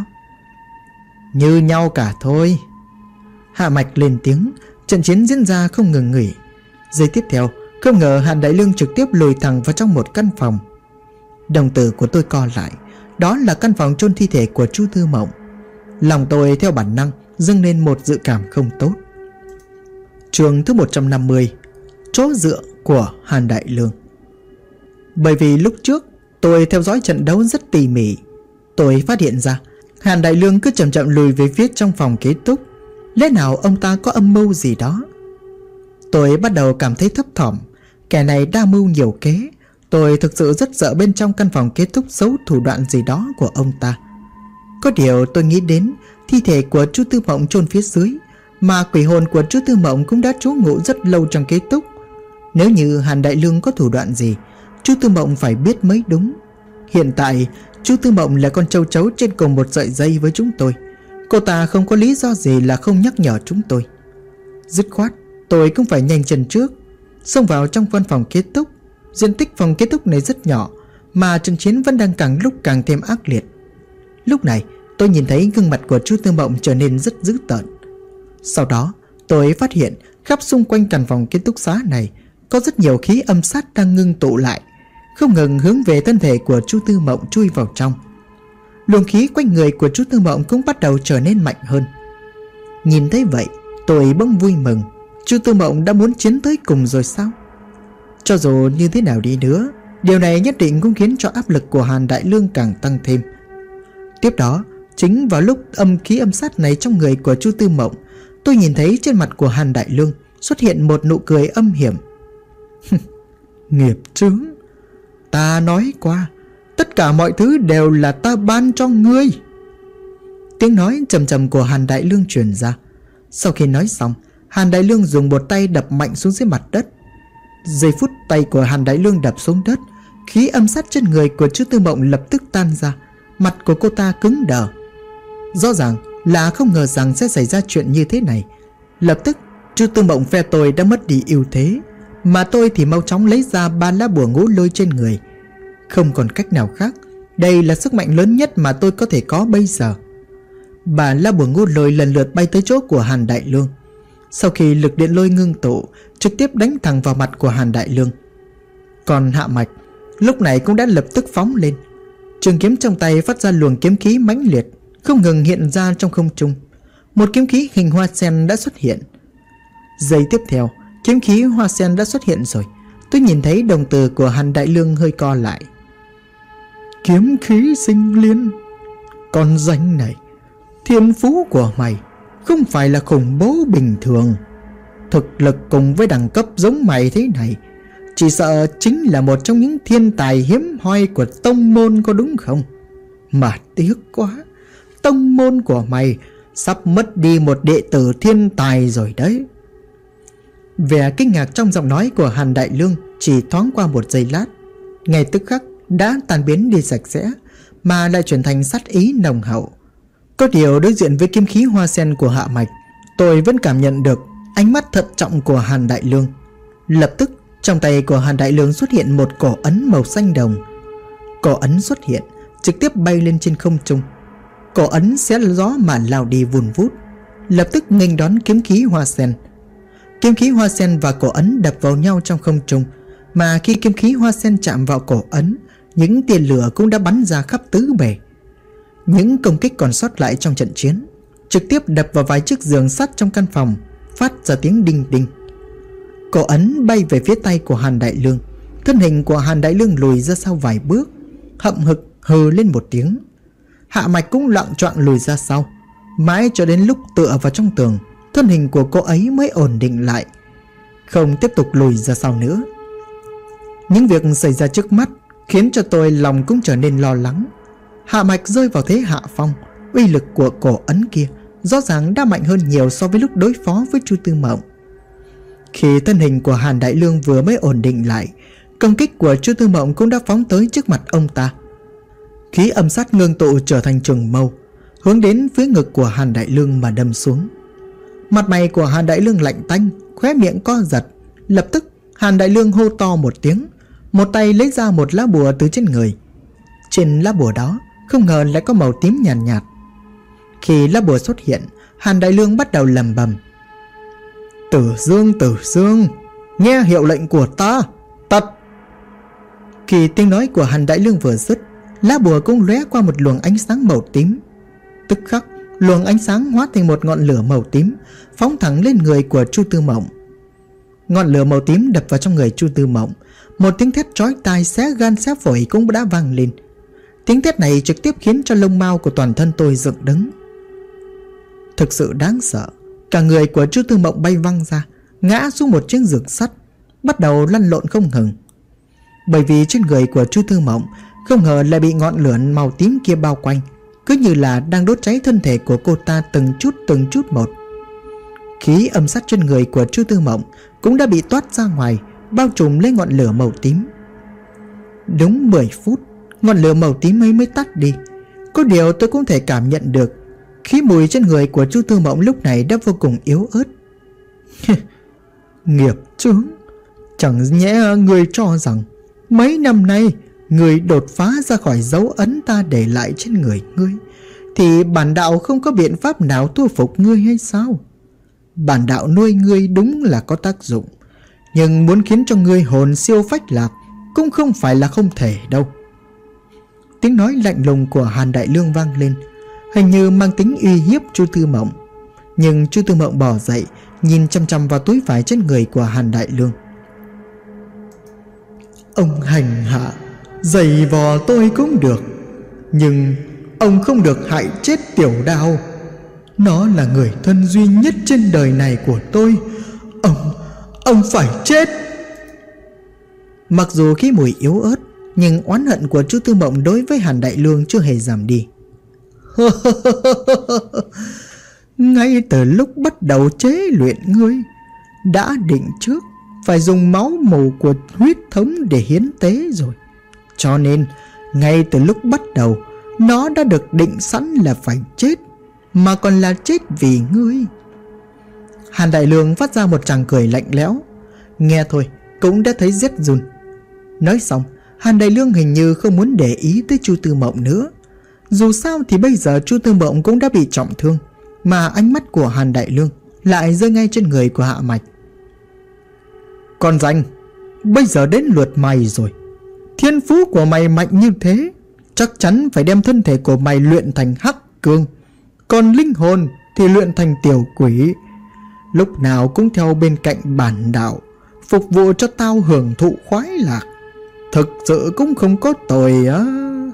Như nhau cả thôi. Hạ Mạch lên tiếng. Trận chiến diễn ra không ngừng nghỉ. Giây tiếp theo, không ngờ Hàn Đại Lương trực tiếp lùi thẳng vào trong một căn phòng. Đồng tử của tôi co lại. Đó là căn phòng chôn thi thể của Chu Tư Mộng. Lòng tôi theo bản năng dâng lên một dự cảm không tốt. Chương thứ 150. Chỗ dựa của Hàn Đại Lương. Bởi vì lúc trước tôi theo dõi trận đấu rất tỉ mỉ, tôi phát hiện ra Hàn Đại Lương cứ chậm chậm lùi về phía trong phòng kế túc. Lẽ nào ông ta có âm mưu gì đó? Tôi bắt đầu cảm thấy thấp thỏm. Kẻ này đa mưu nhiều kế. Tôi thực sự rất sợ bên trong căn phòng kết thúc giấu thủ đoạn gì đó của ông ta. Có điều tôi nghĩ đến thi thể của Chu Tư Mộng chôn phía dưới, mà quỷ hồn của Chu Tư Mộng cũng đã trú ngụ rất lâu trong ký túc. Nếu như Hàn Đại Lương có thủ đoạn gì, Chu Tư Mộng phải biết mới đúng. Hiện tại Chu Tư Mộng là con châu chấu trên cùng một sợi dây với chúng tôi. Cô ta không có lý do gì là không nhắc nhở chúng tôi. Dứt khoát tôi cũng phải nhanh chân trước, xông vào trong văn phòng kết thúc. Diện tích phòng kết thúc này rất nhỏ, mà trận chiến vẫn đang càng lúc càng thêm ác liệt. Lúc này tôi nhìn thấy gương mặt của Chu Tư Mộng trở nên rất dữ tợn. Sau đó tôi phát hiện khắp xung quanh căn phòng ký túc xá này có rất nhiều khí âm sát đang ngưng tụ lại, không ngừng hướng về thân thể của Chu Tư Mộng chui vào trong. Luồng khí quanh người của Chu Tư Mộng cũng bắt đầu trở nên mạnh hơn. Nhìn thấy vậy tôi bỗng vui mừng. Chu Tư Mộng đã muốn chiến tới cùng rồi sao? Cho dù như thế nào đi nữa, điều này nhất định cũng khiến cho áp lực của Hàn Đại Lương càng tăng thêm. Tiếp đó, chính vào lúc âm khí âm sát này trong người của Chu Tư Mộng, tôi nhìn thấy trên mặt của Hàn Đại Lương xuất hiện một nụ cười âm hiểm. Nghiệp chướng, ta nói qua, tất cả mọi thứ đều là ta ban cho ngươi. Tiếng nói trầm trầm của Hàn Đại Lương truyền ra. Sau khi nói xong, Hàn Đại Lương dùng một tay đập mạnh xuống dưới mặt đất. Giây phút tay của Hàn Đại Lương đập xuống đất, khí âm sát trên người của Chu Tư Mộng lập tức tan ra. Mặt của cô ta cứng đờ. Rõ ràng là không ngờ rằng sẽ xảy ra chuyện như thế này. Lập tức Chu Tư Mộng phe tôi đã mất đi ưu thế, mà tôi thì mau chóng lấy ra 3 lá bùa ngũ lôi trên người. Không còn cách nào khác. Đây là sức mạnh lớn nhất mà tôi có thể có bây giờ. 3 lá bùa ngũ lôi lần lượt bay tới chỗ của Hàn Đại Lương. Sau khi lực điện lôi ngưng tụ, trực tiếp đánh thẳng vào mặt của Hàn Đại Lương. Còn Hạ Mạch lúc này cũng đã lập tức phóng lên. Trường kiếm trong tay phát ra luồng kiếm khí mãnh liệt, không ngừng hiện ra trong không trung. Một kiếm khí hình hoa sen đã xuất hiện. Giây tiếp theo, kiếm khí hoa sen đã xuất hiện rồi. Tôi nhìn thấy đồng tử của Hàn Đại Lương hơi co lại. Kiếm khí sinh liên, con danh này, thiên phú của mày không phải là khủng bố bình thường. Thực lực cùng với đẳng cấp giống mày thế này, chỉ sợ chính là một trong những thiên tài hiếm hoi của tông môn, có đúng không? Mà tiếc quá, tông môn của mày sắp mất đi một đệ tử thiên tài rồi đấy. Vẻ kinh ngạc trong giọng nói của Hàn Đại Lương chỉ thoáng qua một giây lát, ngay tức khắc đã tan biến đi sạch sẽ, mà lại chuyển thành sát ý nồng hậu. Có điều đối diện với kiếm khí hoa sen của Hạ Mạch, tôi vẫn cảm nhận được ánh mắt thận trọng của Hàn Đại Lương. Lập tức trong tay của Hàn Đại Lương xuất hiện một cổ ấn màu xanh đồng. Cổ ấn xuất hiện, trực tiếp bay lên trên không trung. Cổ ấn xé gió mà lao đi vùn vút, lập tức nghênh đón kiếm khí hoa sen. Kiếm khí hoa sen và cổ ấn đập vào nhau trong không trung, mà khi kiếm khí hoa sen chạm vào cổ ấn, những tia lửa cũng đã bắn ra khắp tứ bề. Những công kích còn sót lại trong trận chiến trực tiếp đập vào vài chiếc giường sắt trong căn phòng, phát ra tiếng đinh đinh. Cổ ấn bay về phía tay của Hàn Đại Lương. Thân hình của Hàn Đại Lương lùi ra sau vài bước, hậm hực hừ lên một tiếng. Hạ Mạch cũng loạng choạng lùi ra sau, mãi cho đến lúc tựa vào trong tường, thân hình của cô ấy mới ổn định lại, không tiếp tục lùi ra sau nữa. Những việc xảy ra trước mắt khiến cho tôi lòng cũng trở nên lo lắng. Hạ Mạch rơi vào thế hạ phong, uy lực của cổ ấn kia rõ ràng đã mạnh hơn nhiều so với lúc đối phó với Chu Tư Mộng. Khi thân hình của Hàn Đại Lương vừa mới ổn định lại, công kích của Chu Tư Mộng cũng đã phóng tới trước mặt ông ta. Khí âm sát ngưng tụ trở thành trường mâu, hướng đến phía ngực của Hàn Đại Lương mà đâm xuống. Mặt mày của Hàn Đại Lương lạnh tanh, khóe miệng co giật. Lập tức Hàn Đại Lương hô to một tiếng, một tay lấy ra một lá bùa từ trên người. Trên lá bùa đó không ngờ lại có màu tím nhàn nhạt. Khi lá bùa xuất hiện, Hàn Đại Lương bắt đầu lẩm bẩm: Tử Dương, nghe hiệu lệnh của ta, tật. Khi tiếng nói của Hàn Đại Lương vừa dứt, lá bùa cũng lóe qua một luồng ánh sáng màu tím. Tức khắc, luồng ánh sáng hóa thành một ngọn lửa màu tím, phóng thẳng lên người của Chu Tư Mộng. Ngọn lửa màu tím đập vào trong người Chu Tư Mộng, một tiếng thét chói tai xé gan xé phổi cũng đã vang lên. Tiếng thét này trực tiếp khiến cho lông mao của toàn thân tôi dựng đứng. Thực sự đáng sợ. Cả người của Chu Tư Mộng bay văng ra, ngã xuống một chiếc giường sắt, bắt đầu lăn lộn không ngừng. Bởi vì trên người của Chu Tư Mộng không ngờ lại bị ngọn lửa màu tím kia bao quanh, cứ như là đang đốt cháy thân thể của cô ta từng chút một. Khí âm sát trên người của Chu Tư Mộng cũng đã bị toát ra ngoài, bao trùm lên ngọn lửa màu tím. Đúng 10 phút, ngọn lửa màu tím ấy mới tắt đi. Có điều tôi cũng thể cảm nhận được khí mùi trên người của Chu Tư Mộng lúc này đã vô cùng yếu ớt. Nghiệp chướng, chẳng nhẽ người cho rằng mấy năm nay người đột phá ra khỏi dấu ấn ta để lại trên người ngươi thì bản đạo không có biện pháp nào thu phục ngươi hay sao? Bản đạo nuôi ngươi đúng là có tác dụng, nhưng muốn khiến cho ngươi hồn siêu phách lạc cũng không phải là không thể đâu. Tiếng nói lạnh lùng của Hàn Đại Lương vang lên, hình như mang tính uy hiếp Chu Tư Mộng. Nhưng Chu Tư Mộng bò dậy, nhìn chăm chăm vào túi vải trên người của Hàn Đại Lương. Ông hành hạ, giày vò tôi cũng được, nhưng ông không được hại chết Tiểu Đao. Nó là người thân duy nhất trên đời này của tôi. Ông phải chết. Mặc dù khí mùi yếu ớt, nhưng oán hận của Chu Tư Mộng đối với Hàn Đại Lương chưa hề giảm đi. Ngay từ lúc bắt đầu chế luyện ngươi, đã định trước phải dùng máu mù của huyết thống để hiến tế rồi. Cho nên ngay từ lúc bắt đầu, nó đã được định sẵn là phải chết, mà còn là chết vì ngươi. Hàn Đại Lương phát ra một tràng cười lạnh lẽo, nghe thôi cũng đã thấy rét run. Nói xong, Hàn Đại Lương hình như không muốn để ý tới Chu Tư Mộng nữa. Dù sao thì bây giờ Chu Tư Mộng cũng đã bị trọng thương, mà ánh mắt của Hàn Đại Lương lại rơi ngay trên người của Hạ Mạch. Con danh, bây giờ đến lượt mày rồi. Thiên phú của mày mạnh như thế, chắc chắn phải đem thân thể của mày luyện thành hắc cương, còn linh hồn thì luyện thành tiểu quỷ, lúc nào cũng theo bên cạnh bản đạo, phục vụ cho tao hưởng thụ khoái lạc. Thực sự cũng không có tồi á.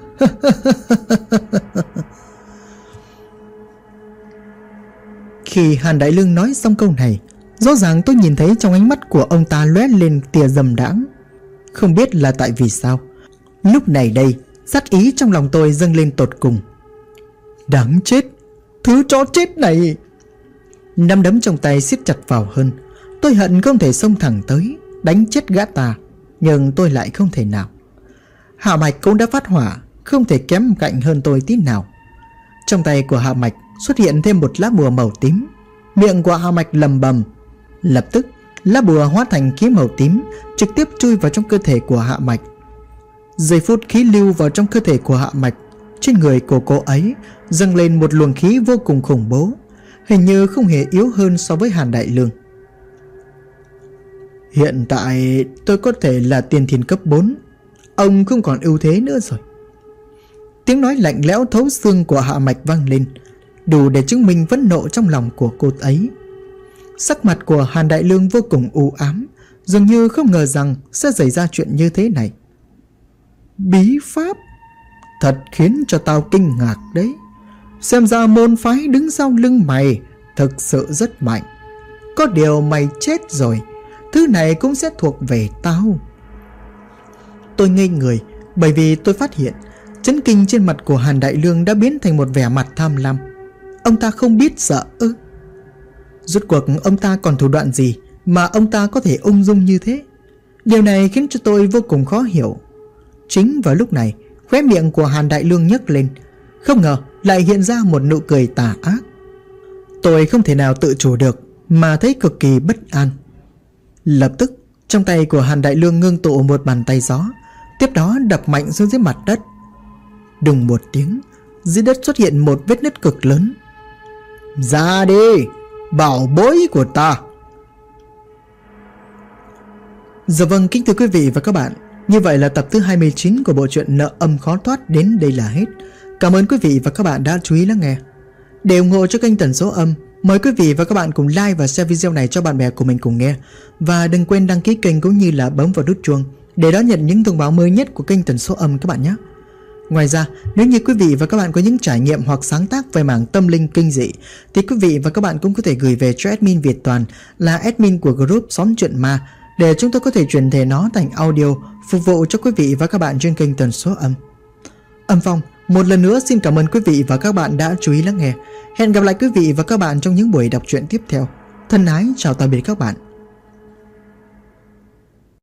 Khi Hàn Đại Lương nói xong câu này, rõ ràng tôi nhìn thấy trong ánh mắt của ông ta lóe lên tia dâm đãng. Không biết là tại vì sao, lúc này đây sát ý trong lòng tôi dâng lên tột cùng. Đáng chết, thứ chó chết này! Nắm đấm trong tay siết chặt vào hơn. Tôi hận không thể xông thẳng tới đánh chết gã ta, nhưng tôi lại không thể nào. Hạ Mạch cũng đã phát hỏa, không thể kém cạnh hơn tôi tí nào. Trong tay của Hạ Mạch xuất hiện thêm một lá bùa màu tím. Miệng của Hạ Mạch lầm bầm. Lập tức lá bùa hóa thành khí màu tím, trực tiếp chui vào trong cơ thể của Hạ Mạch. Giây phút khí lưu vào trong cơ thể của Hạ Mạch, trên người của cô ấy dâng lên một luồng khí vô cùng khủng bố, hình như không hề yếu hơn so với Hàn Đại Lương. Hiện tại tôi có thể là tiên thiên cấp 4, ông không còn ưu thế nữa rồi. Tiếng nói lạnh lẽo thấu xương của Hạ Mạch vang lên, đủ để chứng minh phẫn nộ trong lòng của cô ấy. Sắc mặt của Hàn Đại Lương vô cùng u ám, dường như không ngờ rằng sẽ xảy ra chuyện như thế này. Bí pháp? Thật khiến cho tao kinh ngạc đấy. Xem ra môn phái đứng sau lưng mày thực sự rất mạnh. Có điều mày chết rồi, thứ này cũng sẽ thuộc về tao. Tôi ngây người, bởi vì tôi phát hiện chấn kinh trên mặt của Hàn Đại Lương đã biến thành một vẻ mặt tham lam. Ông ta không biết sợ ư? Rốt cuộc ông ta còn thủ đoạn gì mà ông ta có thể ung dung như thế. Điều này khiến cho tôi vô cùng khó hiểu. Chính vào lúc này, khóe miệng của Hàn Đại Lương nhếch lên, không ngờ lại hiện ra một nụ cười tà ác. Tôi không thể nào tự chủ được mà thấy cực kỳ bất an. Lập tức trong tay của Hàn Đại Lương ngưng tụ một bàn tay gió, tiếp đó đập mạnh xuống dưới mặt đất. Đùng một tiếng, dưới đất xuất hiện một vết nứt cực lớn. Ra đi, bảo bối của ta. Dạ vâng, kính thưa quý vị và các bạn, như vậy là tập thứ 29 của bộ truyện Nợ Âm Khó Thoát đến đây là hết. Cảm ơn quý vị và các bạn đã chú ý lắng nghe. Để ủng hộ cho kênh Tần Số Âm, mời quý vị và các bạn cùng like và share video này cho bạn bè của mình cùng nghe. Và đừng quên đăng ký kênh cũng như là bấm vào nút chuông để đón nhận những thông báo mới nhất của kênh Tần Số Âm các bạn nhé. Ngoài ra, nếu như quý vị và các bạn có những trải nghiệm hoặc sáng tác về mảng tâm linh kinh dị thì quý vị và các bạn cũng có thể gửi về cho admin Việt Toàn là admin của group Xóm Chuyện Ma để chúng tôi có thể chuyển thể nó thành audio phục vụ cho quý vị và các bạn trên kênh Tần Số Âm. Âm Phong một lần nữa xin cảm ơn quý vị và các bạn đã chú ý lắng nghe. Hẹn gặp lại quý vị và các bạn trong những buổi đọc truyện tiếp theo. Thân ái chào tạm biệt các bạn.